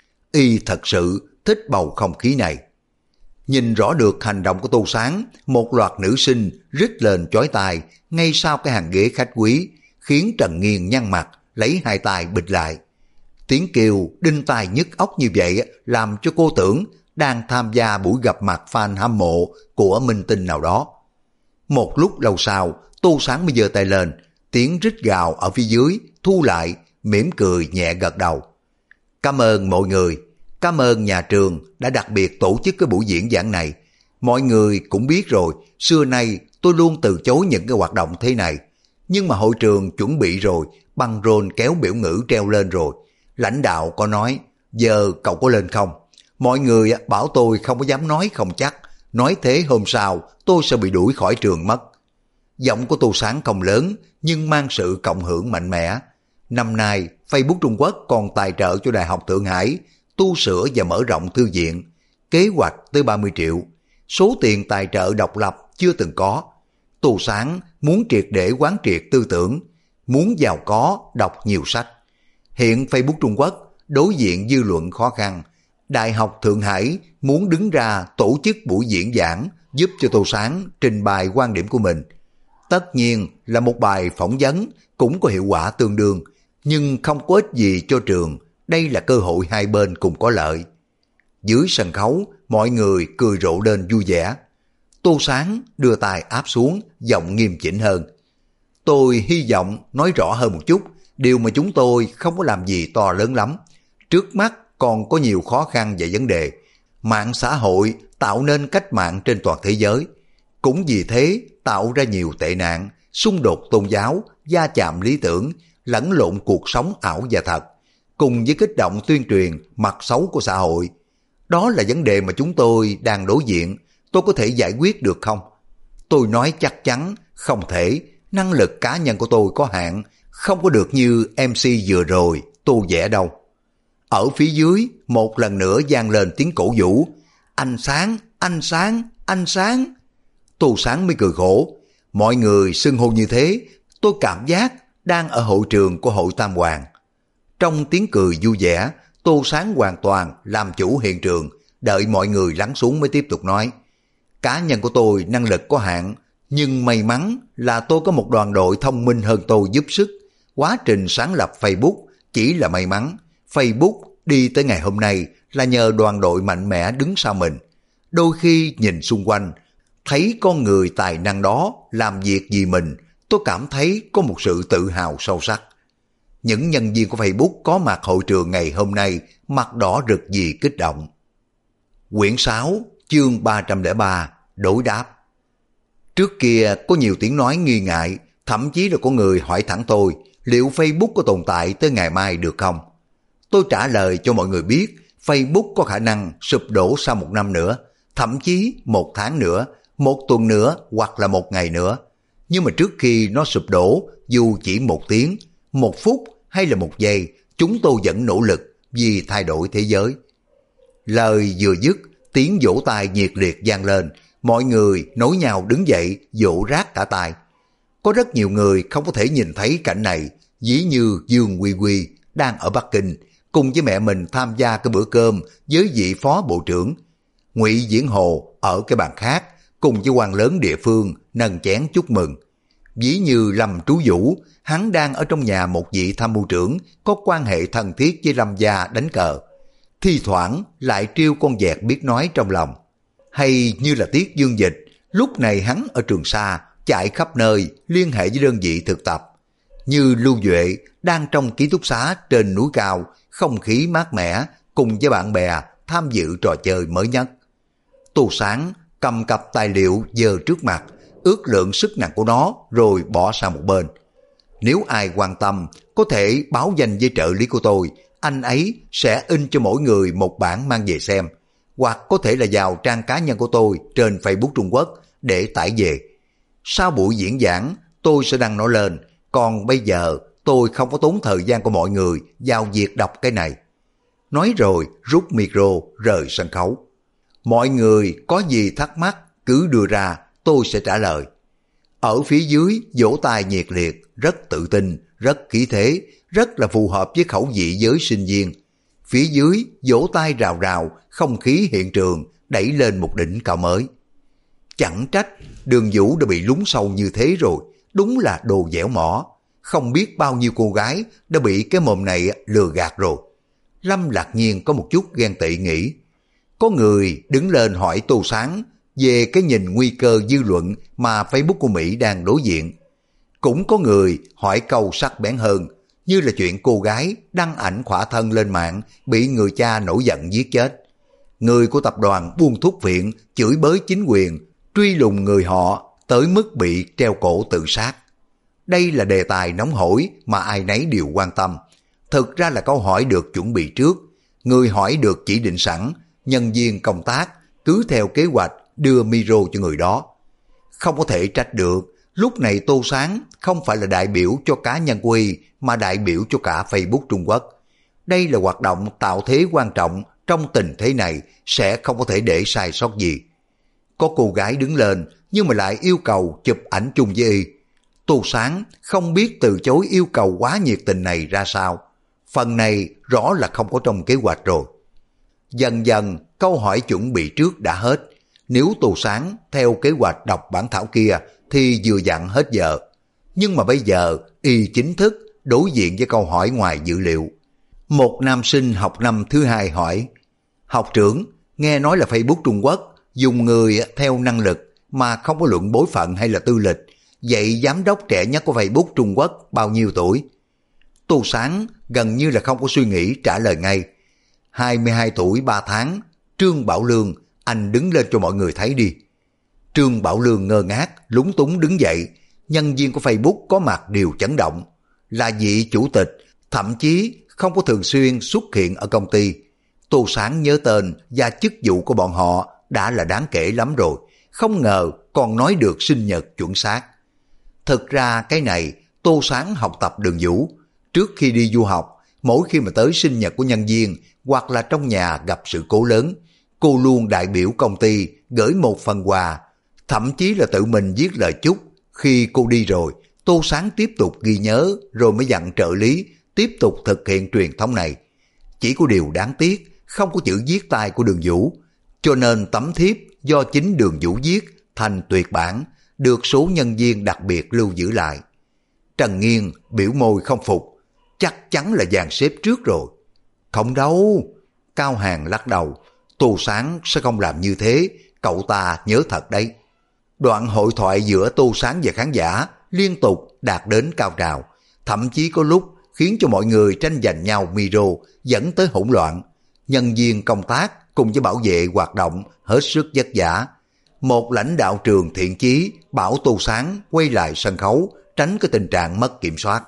Y thật sự thích bầu không khí này. Nhìn rõ được hành động của Tô Sáng, một loạt nữ sinh rít lên chói tai ngay sau cái hàng ghế khách quý, khiến Trần Nghiên nhăn mặt, lấy hai tay bịt lại. Tiếng kêu đinh tai nhức óc như vậy làm cho cô tưởng đang tham gia buổi gặp mặt fan hâm mộ của minh tinh nào đó. Một lúc lâu sau, Tô Sáng mới giơ tay lên, tiếng rít gào ở phía dưới thu lại, mỉm cười nhẹ gật đầu. Cảm ơn mọi người, cảm ơn nhà trường đã đặc biệt tổ chức cái buổi diễn giảng này. Mọi người cũng biết rồi, xưa nay tôi luôn từ chối những cái hoạt động thế này. Nhưng mà hội trường chuẩn bị rồi, băng rôn kéo biểu ngữ treo lên rồi. Lãnh đạo có nói, giờ cậu có lên không? Mọi người bảo tôi không có dám nói không chắc, nói thế hôm sau tôi sẽ bị đuổi khỏi trường mất. Giọng của Tô Sáng không lớn, nhưng mang sự cộng hưởng mạnh mẽ. Năm nay, Facebook Trung Quốc còn tài trợ cho Đại học Thượng Hải, tu sửa và mở rộng thư viện, kế hoạch tới 30 triệu. Số tiền tài trợ độc lập chưa từng có. Tô Sáng muốn triệt để quán triệt tư tưởng, muốn giàu có, đọc nhiều sách. Hiện Facebook Trung Quốc đối diện dư luận khó khăn. Đại học Thượng Hải muốn đứng ra tổ chức buổi diễn giảng giúp cho Tô Sáng trình bày quan điểm của mình. Tất nhiên là một bài phỏng vấn cũng có hiệu quả tương đương, nhưng không có ích gì cho trường. Đây là cơ hội hai bên cùng có lợi. Dưới sân khấu, mọi người cười rộ lên vui vẻ. Tô Sáng đưa tay áp xuống, giọng nghiêm chỉnh hơn. Tôi hy vọng nói rõ hơn một chút, điều mà chúng tôi không có làm gì to lớn lắm. Trước mắt còn có nhiều khó khăn và vấn đề. Mạng xã hội tạo nên cách mạng trên toàn thế giới. Cũng vì thế tạo ra nhiều tệ nạn, xung đột tôn giáo, va chạm lý tưởng, lẫn lộn cuộc sống ảo và thật, cùng với kích động tuyên truyền mặt xấu của xã hội. Đó là vấn đề mà chúng tôi đang đối diện. Tôi có thể giải quyết được không? Tôi nói chắc chắn không thể. Năng lực cá nhân của tôi có hạn, không có được như MC vừa rồi tô vẽ đâu. Ở phía dưới một lần nữa vang lên tiếng cổ vũ. Anh Sáng, anh Sáng, anh Sáng. Tô Sáng mới cười khổ. Mọi người xưng hô như thế, tôi cảm giác đang ở hội trường của hội Tam Hoàng. Trong tiếng cười vui vẻ, Tô Sáng hoàn toàn làm chủ hiện trường, đợi mọi người lắng xuống mới tiếp tục nói. Cá nhân của tôi năng lực có hạn, nhưng may mắn là tôi có một đoàn đội thông minh hơn tôi giúp sức. Quá trình sáng lập Facebook chỉ là may mắn. Facebook đi tới ngày hôm nay là nhờ đoàn đội mạnh mẽ đứng sau mình. Đôi khi nhìn xung quanh, thấy con người tài năng đó làm việc vì mình, tôi cảm thấy có một sự tự hào sâu sắc. Những nhân viên của Facebook có mặt hội trường ngày hôm nay mặt đỏ rực vì kích động. Quyển 6, chương 303, đối đáp. Trước kia có nhiều tiếng nói nghi ngại, thậm chí là có người hỏi thẳng tôi liệu Facebook có tồn tại tới ngày mai được không. Tôi trả lời cho mọi người biết Facebook có khả năng sụp đổ sau 1 năm nữa, thậm chí 1 tháng nữa, 1 tuần nữa hoặc là 1 ngày nữa. Nhưng mà trước khi nó sụp đổ, dù chỉ 1 tiếng, 1 phút hay là 1 giây, chúng tôi vẫn nỗ lực vì thay đổi thế giới. Lời vừa dứt, tiếng vỗ tay nhiệt liệt vang lên, mọi người nối nhau đứng dậy vỗ rát cả tay. Có rất nhiều người không có thể nhìn thấy cảnh này, ví như Dương Quy Quy đang ở Bắc Kinh cùng với mẹ mình tham gia cái bữa cơm với vị phó bộ trưởng. Ngụy Diễn Hồ ở cái bàn khác cùng với quan lớn địa phương nâng chén chúc mừng. Ví như Lâm Trú Vũ, hắn đang ở trong nhà một vị tham mưu trưởng có quan hệ thân thiết với Lâm gia đánh cờ. Thi thoảng lại trêu con vẹt biết nói trong lòng. Hay như là Tiết Dương Dịch, lúc này hắn ở Trường Sa, chạy khắp nơi liên hệ với đơn vị thực tập. Như Lưu Duệ đang trong ký túc xá trên núi cao, không khí mát mẻ cùng với bạn bè tham dự trò chơi mới nhất. Tô Sáng cầm cặp tài liệu giơ trước mặt, ước lượng sức nặng của nó rồi bỏ sang một bên. Nếu ai quan tâm, có thể báo danh với trợ lý của tôi, anh ấy sẽ in cho mỗi người một bản mang về xem, hoặc có thể là vào trang cá nhân của tôi trên Facebook Trung Quốc để tải về. Sau buổi diễn giảng, tôi sẽ đăng nó lên, còn bây giờ tôi không có tốn thời gian của mọi người vào việc đọc cái này. Nói rồi rút micro rời sân khấu. Mọi người có gì thắc mắc cứ đưa ra, tôi sẽ trả lời. Ở phía dưới vỗ tay nhiệt liệt, rất tự tin, rất khí thế, rất là phù hợp với khẩu vị giới sinh viên. Phía dưới vỗ tay rào rào, không khí hiện trường đẩy lên một đỉnh cao mới. Chẳng trách Đường Vũ đã bị lún sâu như thế rồi, đúng là đồ dẻo mỏ. Không biết bao nhiêu cô gái đã bị cái mồm này lừa gạt rồi. Lâm Lạc Nhiên có một chút ghen tị nghĩ. Có người đứng lên hỏi Tô Sáng về cái nhìn nguy cơ dư luận mà Facebook của Mỹ đang đối diện. Cũng có người hỏi câu sắc bén hơn, như là chuyện cô gái đăng ảnh khỏa thân lên mạng bị người cha nổi giận giết chết. Người của tập đoàn buôn thuốc viện chửi bới chính quyền, truy lùng người họ tới mức bị treo cổ tự sát. Đây là đề tài nóng hổi mà ai nấy đều quan tâm. Thực ra là câu hỏi được chuẩn bị trước, người hỏi được chỉ định sẵn, nhân viên công tác cứ theo kế hoạch đưa micro cho người đó. Không có thể trách được, lúc này Tô Sáng không phải là đại biểu cho cá nhân của Y mà đại biểu cho cả Facebook Trung Quốc. Đây là hoạt động tạo thế quan trọng, trong tình thế này sẽ không có thể để sai sót gì. Có cô gái đứng lên nhưng mà lại yêu cầu chụp ảnh chung với Y. Tô Sáng không biết từ chối yêu cầu quá nhiệt tình này ra sao. Phần này rõ là không có trong kế hoạch rồi. Dần dần câu hỏi chuẩn bị trước đã hết. Nếu Tô Sáng theo kế hoạch đọc bản thảo kia thì vừa dặn hết giờ. Nhưng mà bây giờ Y chính thức đối diện với câu hỏi ngoài dự liệu. Một nam sinh học năm thứ 2 hỏi: học trưởng, nghe nói là Facebook Trung Quốc dùng người theo năng lực mà không có luận bối phận hay là tư lịch. Vậy giám đốc trẻ nhất của Facebook Trung Quốc bao nhiêu tuổi? Tô Sáng gần như là không có suy nghĩ trả lời ngay. 22 tuổi 3 tháng, Trương Bảo Lương, anh đứng lên cho mọi người thấy đi. Trương Bảo Lương ngơ ngác, lúng túng đứng dậy. Nhân viên của Facebook có mặt đều chấn động. Là vị chủ tịch, thậm chí không có thường xuyên xuất hiện ở công ty. Tô Sáng nhớ tên và chức vụ của bọn họ đã là đáng kể lắm rồi. Không ngờ còn nói được sinh nhật chuẩn xác. Thực ra cái này Tô Sáng học tập Đường Vũ. Trước khi đi du học, mỗi khi mà tới sinh nhật của nhân viên hoặc là trong nhà gặp sự cố lớn, cô luôn đại biểu công ty gửi một phần quà, thậm chí là tự mình viết lời chúc. Khi cô đi rồi, Tô Sáng tiếp tục ghi nhớ rồi mới dặn trợ lý tiếp tục thực hiện truyền thống này. Chỉ có điều đáng tiếc không có chữ viết tay của Đường Vũ, cho nên tấm thiếp do chính Đường Vũ viết thành tuyệt bản, được số nhân viên đặc biệt lưu giữ lại. Trần Nghiên biểu môi không phục, chắc chắn là dàn xếp trước rồi. Không đâu, Cao Hàng lắc đầu, Tô Sáng sẽ không làm như thế, cậu ta nhớ thật đấy. Đoạn hội thoại giữa Tô Sáng và khán giả liên tục đạt đến cao trào, thậm chí có lúc khiến cho mọi người tranh giành nhau micro, dẫn tới hỗn loạn. Nhân viên công tác cùng với bảo vệ hoạt động hết sức vất vả. Một lãnh đạo trường thiện chí bảo Tô Sáng quay lại sân khấu, tránh cái tình trạng mất kiểm soát.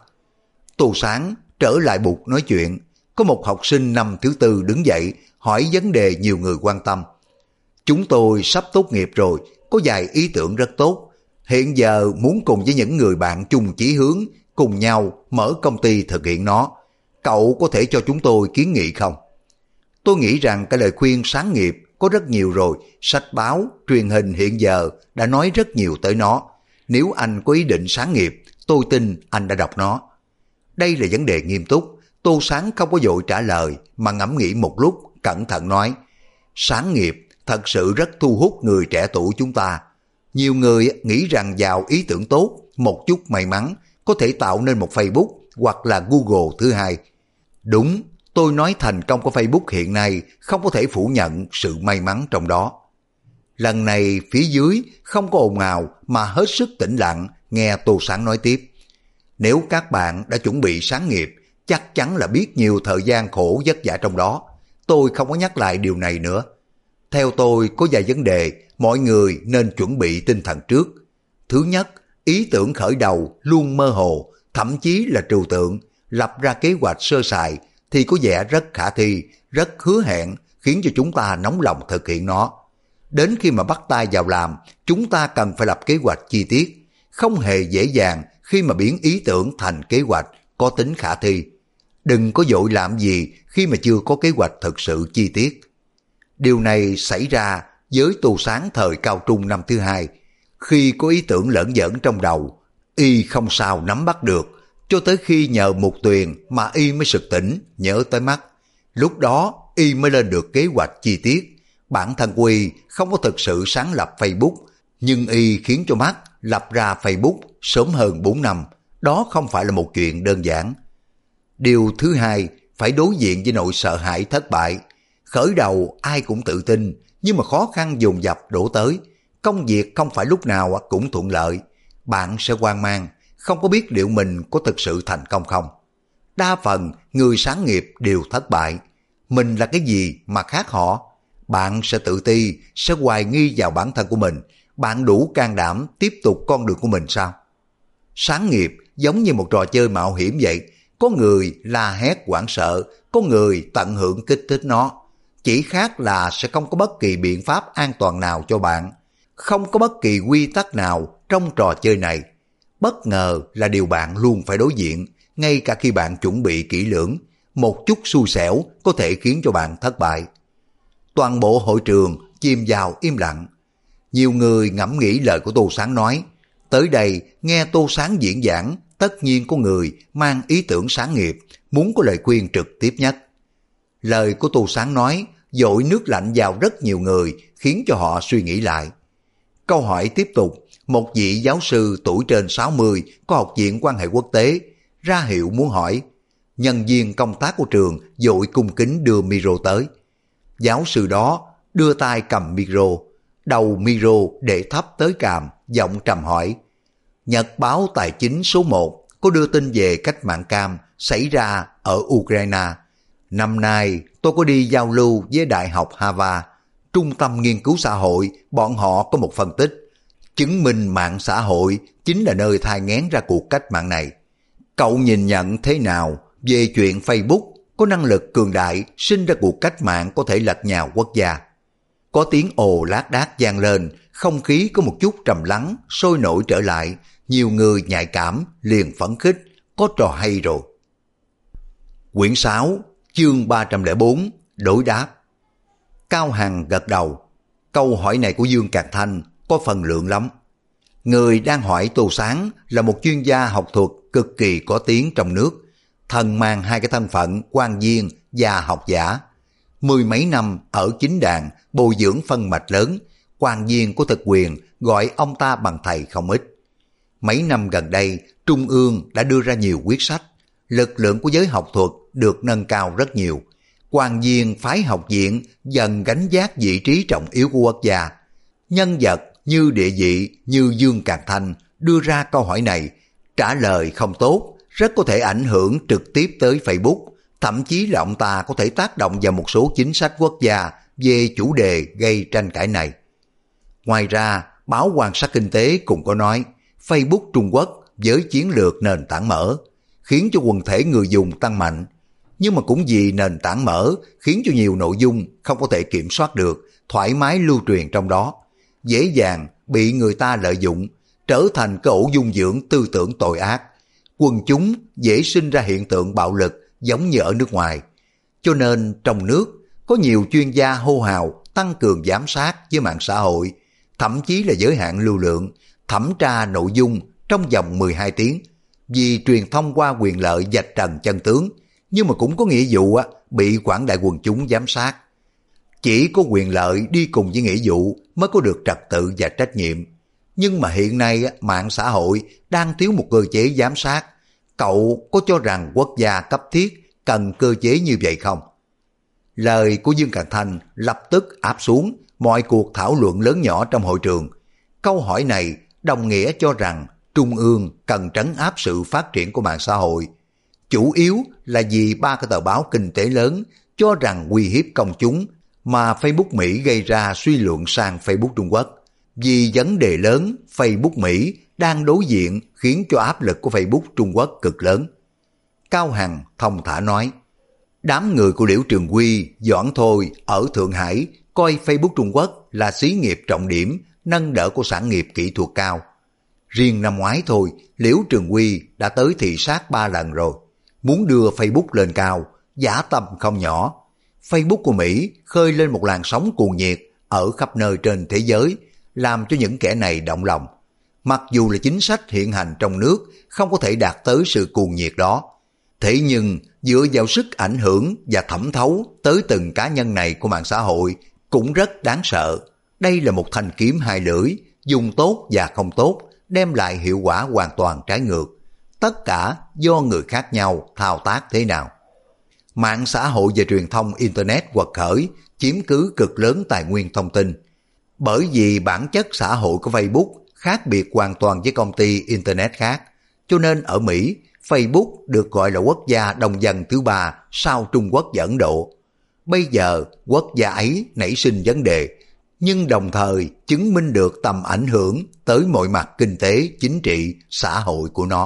Tô Sáng trở lại bục nói chuyện. Có một học sinh năm thứ 4 đứng dậy hỏi vấn đề nhiều người quan tâm. Chúng tôi sắp tốt nghiệp rồi, có vài ý tưởng rất tốt. Hiện giờ muốn cùng với những người bạn chung chí hướng, cùng nhau mở công ty thực hiện nó. Cậu có thể cho chúng tôi kiến nghị không? Tôi nghĩ rằng cái lời khuyên sáng nghiệp có rất nhiều rồi, sách báo, truyền hình hiện giờ đã nói rất nhiều tới nó. Nếu anh có ý định sáng nghiệp, tôi tin anh đã đọc nó. Đây là vấn đề nghiêm túc. Tô Sáng không có vội trả lời mà ngẫm nghĩ một lúc, cẩn thận nói: sáng nghiệp thật sự rất thu hút người trẻ tuổi chúng ta. Nhiều người nghĩ rằng giàu ý tưởng tốt, một chút may mắn có thể tạo nên một Facebook hoặc là Google thứ hai. Đúng, tôi nói thành công của Facebook hiện nay không có thể phủ nhận sự may mắn trong đó. Lần này phía dưới không có ồn ào mà hết sức tĩnh lặng nghe Tô Sáng nói tiếp. Nếu các bạn đã chuẩn bị sáng nghiệp, chắc chắn là biết nhiều thời gian khổ vất vả trong đó. Tôi không có nhắc lại điều này nữa. Theo tôi có vài vấn đề mọi người nên chuẩn bị tinh thần trước. Thứ nhất, ý tưởng khởi đầu luôn mơ hồ, thậm chí là trừu tượng. Lập ra kế hoạch sơ sài thì có vẻ rất khả thi, rất hứa hẹn, khiến cho chúng ta nóng lòng thực hiện nó. Đến khi mà bắt tay vào làm, chúng ta cần phải lập kế hoạch chi tiết. Không hề dễ dàng khi mà biến ý tưởng thành kế hoạch có tính khả thi. Đừng có vội làm gì khi mà chưa có kế hoạch thực sự chi tiết. Điều này xảy ra với Tô Sáng thời cao trung năm thứ hai. Khi có ý tưởng lởn vởn trong đầu, y không sao nắm bắt được, cho tới khi nhờ Mục Tuyền mà y mới sực tỉnh, nhớ tới mắt. Lúc đó y mới lên được kế hoạch chi tiết. Bản thân của y không có thực sự sáng lập Facebook, nhưng y khiến cho mắt lập ra Facebook sớm hơn 4 năm. Đó không phải là một chuyện đơn giản. Điều thứ hai, phải đối diện với nỗi sợ hãi thất bại. Khởi đầu ai cũng tự tin, nhưng mà khó khăn dồn dập đổ tới. Công việc không phải lúc nào cũng thuận lợi. Bạn sẽ hoang mang, không có biết liệu mình có thực sự thành công không. Đa phần người sáng nghiệp đều thất bại. Mình là cái gì mà khác họ? Bạn sẽ tự ti, sẽ hoài nghi vào bản thân của mình. Bạn đủ can đảm tiếp tục con đường của mình sao? Sáng nghiệp giống như một trò chơi mạo hiểm vậy. Có người la hét hoảng sợ, có người tận hưởng kích thích nó. Chỉ khác là sẽ không có bất kỳ biện pháp an toàn nào cho bạn. Không có bất kỳ quy tắc nào trong trò chơi này. Bất ngờ là điều bạn luôn phải đối diện, ngay cả khi bạn chuẩn bị kỹ lưỡng. Một chút xui xẻo có thể khiến cho bạn thất bại. Toàn bộ hội trường chìm vào im lặng. Nhiều người ngẫm nghĩ lời của Tô Sáng nói. Tới đây nghe Tô Sáng diễn giảng, tất nhiên có người mang ý tưởng sáng nghiệp, muốn có lời khuyên trực tiếp nhất. Lời của Tô Sáng nói dội nước lạnh vào rất nhiều người, khiến cho họ suy nghĩ lại. Câu hỏi tiếp tục, một vị giáo sư tuổi trên 60 có học viện quan hệ quốc tế ra hiệu muốn hỏi. Nhân viên công tác của trường dội cung kính đưa micro tới. Giáo sư đó đưa tay cầm micro, đầu micro để thấp tới cằm, giọng trầm hỏi. Nhật báo Tài chính số 1 có đưa tin về cách mạng cam xảy ra ở Ukraine. Năm nay tôi có đi giao lưu với Đại học Harvard, trung tâm nghiên cứu xã hội, bọn họ có một phân tích, chứng minh mạng xã hội chính là nơi thai nghén ra cuộc cách mạng này. Cậu nhìn nhận thế nào về chuyện Facebook có năng lực cường đại sinh ra cuộc cách mạng có thể lật nhào quốc gia? Có tiếng ồ lác đác vang lên, không khí có một chút trầm lắng, sôi nổi trở lại. Nhiều người nhạy cảm liền phấn khích, có trò hay rồi. Quyển 6, chương 304, đối đáp. Cao Hằng gật đầu. Câu hỏi này của Dương Càn Thanh có phần lượng lắm. Người đang hỏi Tô Sáng là một chuyên gia học thuật cực kỳ có tiếng trong nước, thân mang hai cái thân phận quan viên và học giả. 10 mấy năm ở chính đàn bồi dưỡng phân mạch lớn, quan viên của thực quyền gọi ông ta bằng thầy không ít. Mấy năm gần đây, Trung ương đã đưa ra nhiều quyết sách, lực lượng của giới học thuật được nâng cao rất nhiều. Quan viên phái học viện dần gánh vác vị trí trọng yếu của quốc gia. Nhân vật như địa vị như Dương Càn Thanh đưa ra câu hỏi này, trả lời không tốt, rất có thể ảnh hưởng trực tiếp tới Facebook, thậm chí là ông ta có thể tác động vào một số chính sách quốc gia về chủ đề gây tranh cãi này. Ngoài ra, báo Quan sát Kinh tế cũng có nói, Facebook Trung Quốc với chiến lược nền tảng mở, khiến cho quần thể người dùng tăng mạnh. Nhưng mà cũng vì nền tảng mở khiến cho nhiều nội dung không có thể kiểm soát được, thoải mái lưu truyền trong đó, dễ dàng bị người ta lợi dụng, trở thành cái ổ dung dưỡng tư tưởng tội ác. Quần chúng dễ sinh ra hiện tượng bạo lực giống như ở nước ngoài. Cho nên trong nước có nhiều chuyên gia hô hào tăng cường giám sát với mạng xã hội, thậm chí là giới hạn lưu lượng, thẩm tra nội dung trong vòng 12 tiếng, vì truyền thông qua quyền lợi vạch trần chân tướng, nhưng mà cũng có nghĩa vụ bị quảng đại quần chúng giám sát. Chỉ có quyền lợi đi cùng với nghĩa vụ mới có được trật tự và trách nhiệm. Nhưng mà hiện nay mạng xã hội đang thiếu một cơ chế giám sát. Cậu có cho rằng quốc gia cấp thiết cần cơ chế như vậy không? Lời của Dương Càn Thanh lập tức áp xuống mọi cuộc thảo luận lớn nhỏ trong hội trường. Câu hỏi này đồng nghĩa cho rằng Trung ương cần trấn áp sự phát triển của mạng xã hội. Chủ yếu là vì ba cái tờ báo kinh tế lớn cho rằng uy hiếp công chúng mà Facebook Mỹ gây ra suy luận sang Facebook Trung Quốc. Vì vấn đề lớn Facebook Mỹ đang đối diện khiến cho áp lực của Facebook Trung Quốc cực lớn. Cao Hằng thông thả nói, đám người của Liễu Trường Huy, Doãn Thôi ở Thượng Hải coi Facebook Trung Quốc là xí nghiệp trọng điểm, nâng đỡ của sản nghiệp kỹ thuật cao. Riêng năm ngoái thôi, Liễu Trường Huy đã tới thị sát 3 lần rồi. muốn đưa Facebook lên cao, dã tâm không nhỏ. Facebook của Mỹ khơi lên một làn sóng cuồng nhiệt ở khắp nơi trên thế giới, làm cho những kẻ này động lòng. Mặc dù là chính sách hiện hành trong nước không có thể đạt tới sự cuồng nhiệt đó, thế nhưng dựa vào sức ảnh hưởng và thẩm thấu tới từng cá nhân này của mạng xã hội cũng rất đáng sợ. Đây là một thanh kiếm hai lưỡi, dùng tốt và không tốt, đem lại hiệu quả hoàn toàn trái ngược. Tất cả do người khác nhau thao tác thế nào. Mạng xã hội và truyền thông Internet quật khởi, chiếm cứ cực lớn tài nguyên thông tin. Bởi vì bản chất xã hội của Facebook khác biệt hoàn toàn với công ty Internet khác, cho nên ở Mỹ, Facebook được gọi là quốc gia đông dân thứ ba sau Trung Quốc và Ấn Độ. Bây giờ, quốc gia ấy nảy sinh vấn đề, nhưng đồng thời chứng minh được tầm ảnh hưởng tới mọi mặt kinh tế, chính trị, xã hội của nó.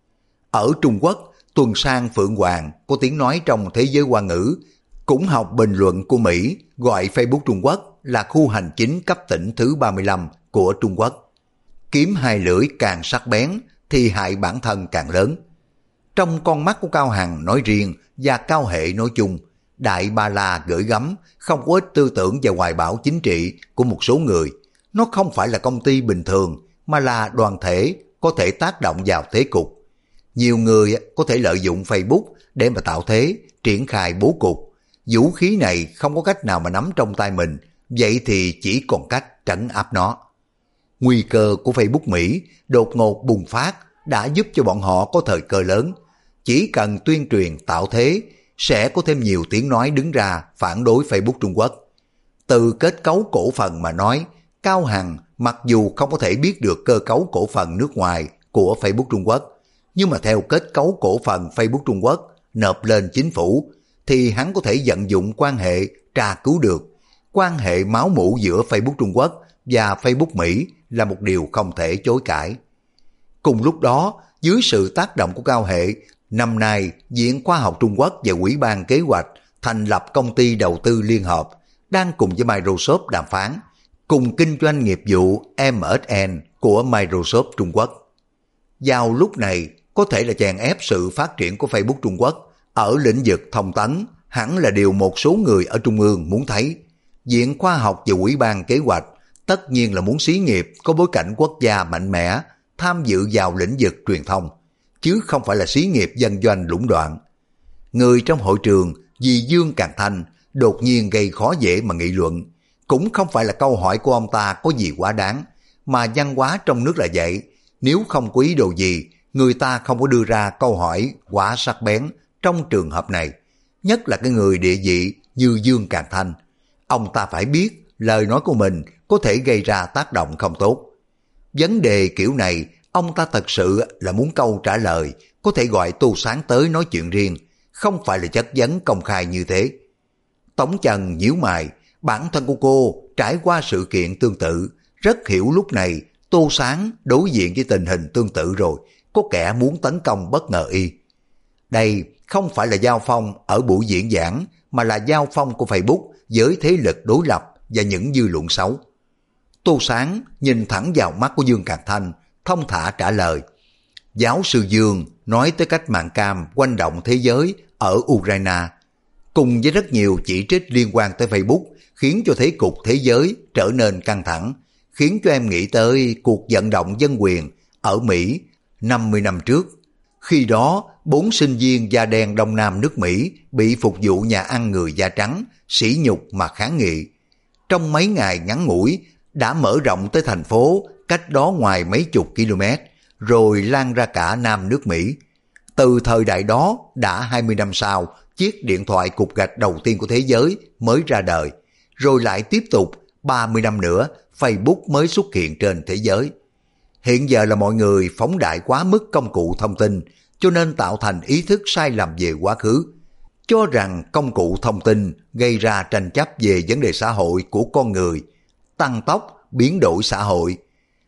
Ở Trung Quốc, Tuần Sang Phượng Hoàng có tiếng nói trong thế giới hoa ngữ, cũng học bình luận của Mỹ gọi Facebook Trung Quốc là khu hành chính cấp tỉnh thứ 35 của Trung Quốc. Kiếm hai lưỡi càng sắc bén thì hại bản thân càng lớn. Trong con mắt của Cao Hằng nói riêng và Cao Hệ nói chung, Đại Ba La gửi gắm không có ít tư tưởng và hoài bão chính trị của một số người. Nó không phải là công ty bình thường mà là đoàn thể có thể tác động vào thế cục. Nhiều người có thể lợi dụng Facebook để mà tạo thế, triển khai bố cục. Vũ khí này không có cách nào mà nắm trong tay mình, vậy thì chỉ còn cách trấn áp nó. Nguy cơ của Facebook Mỹ đột ngột bùng phát đã giúp cho bọn họ có thời cơ lớn. Chỉ cần tuyên truyền tạo thế, sẽ có thêm nhiều tiếng nói đứng ra phản đối Facebook Trung Quốc. Từ kết cấu cổ phần mà nói, Cao Hằng mặc dù không có thể biết được cơ cấu cổ phần nước ngoài của Facebook Trung Quốc, nhưng mà theo kết cấu cổ phần Facebook Trung Quốc nộp lên chính phủ, thì hắn có thể vận dụng quan hệ tra cứu được. Quan hệ máu mủ giữa Facebook Trung Quốc và Facebook Mỹ là một điều không thể chối cãi. Cùng lúc đó, dưới sự tác động của Cao Hệ, năm nay Viện Khoa học Trung Quốc và Ủy ban Kế hoạch thành lập công ty đầu tư liên hợp, đang cùng với Microsoft đàm phán, cùng kinh doanh nghiệp vụ MSN của Microsoft Trung Quốc. Vào lúc này, có thể là chèn ép sự phát triển của Facebook Trung Quốc ở lĩnh vực thông tấn, hẳn là điều một số người ở Trung ương muốn thấy. Viện Khoa học và Ủy ban Kế hoạch tất nhiên là muốn xí nghiệp có bối cảnh quốc gia mạnh mẽ tham dự vào lĩnh vực truyền thông, chứ không phải là xí nghiệp dân doanh lũng đoạn. Người trong hội trường vì Dương Càn Thanh đột nhiên gây khó dễ mà nghị luận, cũng không phải là câu hỏi của ông ta có gì quá đáng, mà văn hóa trong nước là vậy. Nếu không có ý đồ gì, người ta không có đưa ra câu hỏi quá sắc bén trong trường hợp này, nhất là cái người địa vị như Dương Càn Thanh. Ông ta phải biết lời nói của mình có thể gây ra tác động không tốt. Vấn đề kiểu này, ông ta thật sự là muốn câu trả lời, có thể gọi Tô Sáng tới nói chuyện riêng, không phải là chất vấn công khai như thế. Tống Trần nhíu mày, bản thân của cô trải qua sự kiện tương tự, rất hiểu lúc này Tô Sáng đối diện với tình hình tương tự rồi, có kẻ muốn tấn công bất ngờ y. Đây không phải là giao phong ở buổi diễn giảng, mà là giao phong của Facebook với thế lực đối lập và những dư luận xấu. Tô Sáng nhìn thẳng vào mắt của Dương Càn Thanh, thông thả trả lời. Giáo sư Dương nói tới cách mạng cam quanh động thế giới ở Ukraine, cùng với rất nhiều chỉ trích liên quan tới Facebook, khiến cho thế cục thế giới trở nên căng thẳng, khiến cho em nghĩ tới cuộc vận động dân quyền ở Mỹ 50 năm trước. Khi đó, 4 sinh viên da đen Đông Nam nước Mỹ bị phục vụ nhà ăn người da trắng, sỉ nhục mà kháng nghị. Trong mấy ngày ngắn ngủi, đã mở rộng tới thành phố cách đó ngoài mấy chục km, rồi lan ra cả Nam nước Mỹ. Từ thời đại đó, đã 20 năm sau, chiếc điện thoại cục gạch đầu tiên của thế giới mới ra đời. Rồi lại tiếp tục 30 năm nữa, Facebook mới xuất hiện trên thế giới. Hiện giờ là mọi người phóng đại quá mức công cụ thông tin, cho nên tạo thành ý thức sai lầm về quá khứ, cho rằng công cụ thông tin gây ra tranh chấp về vấn đề xã hội của con người, tăng tốc, biến đổi xã hội.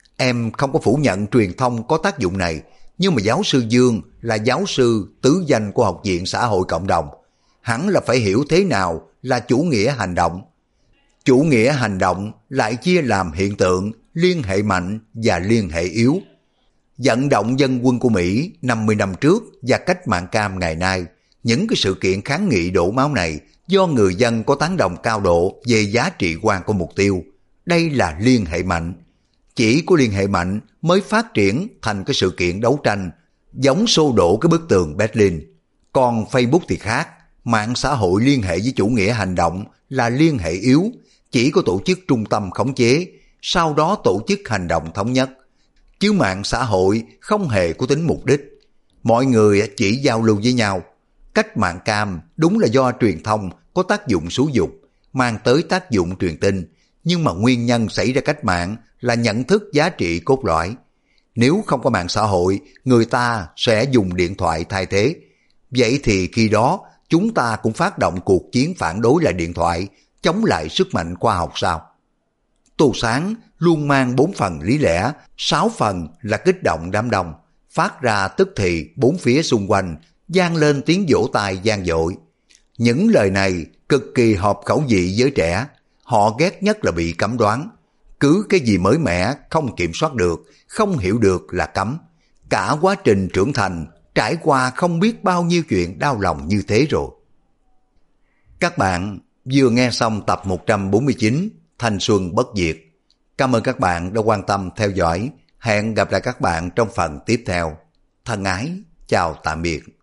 Em không có phủ nhận truyền thông có tác dụng này, nhưng mà giáo sư Dương là giáo sư tứ danh của Học viện Xã hội Cộng đồng, hẳn là phải hiểu thế nào là chủ nghĩa hành động. Chủ nghĩa hành động lại chia làm hiện tượng, liên hệ mạnh và liên hệ yếu. vận động dân quân của Mỹ 50 năm trước và cách mạng cam ngày nay, những cái sự kiện kháng nghị đổ máu này do người dân có tán đồng cao độ về giá trị quan của mục tiêu. Đây là liên hệ mạnh. Chỉ có liên hệ mạnh mới phát triển thành cái sự kiện đấu tranh giống xô đổ cái bức tường Berlin. Còn Facebook thì khác, mạng xã hội liên hệ với chủ nghĩa hành động là liên hệ yếu, chỉ có tổ chức trung tâm khống chế, sau đó tổ chức hành động thống nhất. Chứ mạng xã hội không hề có tính mục đích. Mọi người chỉ giao lưu với nhau. Cách mạng cam đúng là do truyền thông có tác dụng xúi dục, mang tới tác dụng truyền tin, nhưng mà nguyên nhân xảy ra cách mạng là nhận thức giá trị cốt lõi. Nếu không có mạng xã hội, người ta sẽ dùng điện thoại thay thế. Vậy thì khi đó, chúng ta cũng phát động cuộc chiến phản đối lại điện thoại, chống lại sức mạnh khoa học sao? Tô Sáng luôn mang 4 phần lý lẽ, 6 phần là kích động đám đông, phát ra tức thì 4 phía xung quanh, vang lên tiếng vỗ tay vang dội. Những lời này cực kỳ hợp khẩu vị giới trẻ, họ ghét nhất là bị cấm đoán. Cứ cái gì mới mẻ, không kiểm soát được, không hiểu được là cấm. Cả quá trình trưởng thành, trải qua không biết bao nhiêu chuyện đau lòng như thế rồi. Các bạn vừa nghe xong tập 149 Thanh Xuân Bất Diệt. Cảm ơn các bạn đã quan tâm theo dõi. Hẹn gặp lại các bạn trong phần tiếp theo. Thân ái, chào tạm biệt.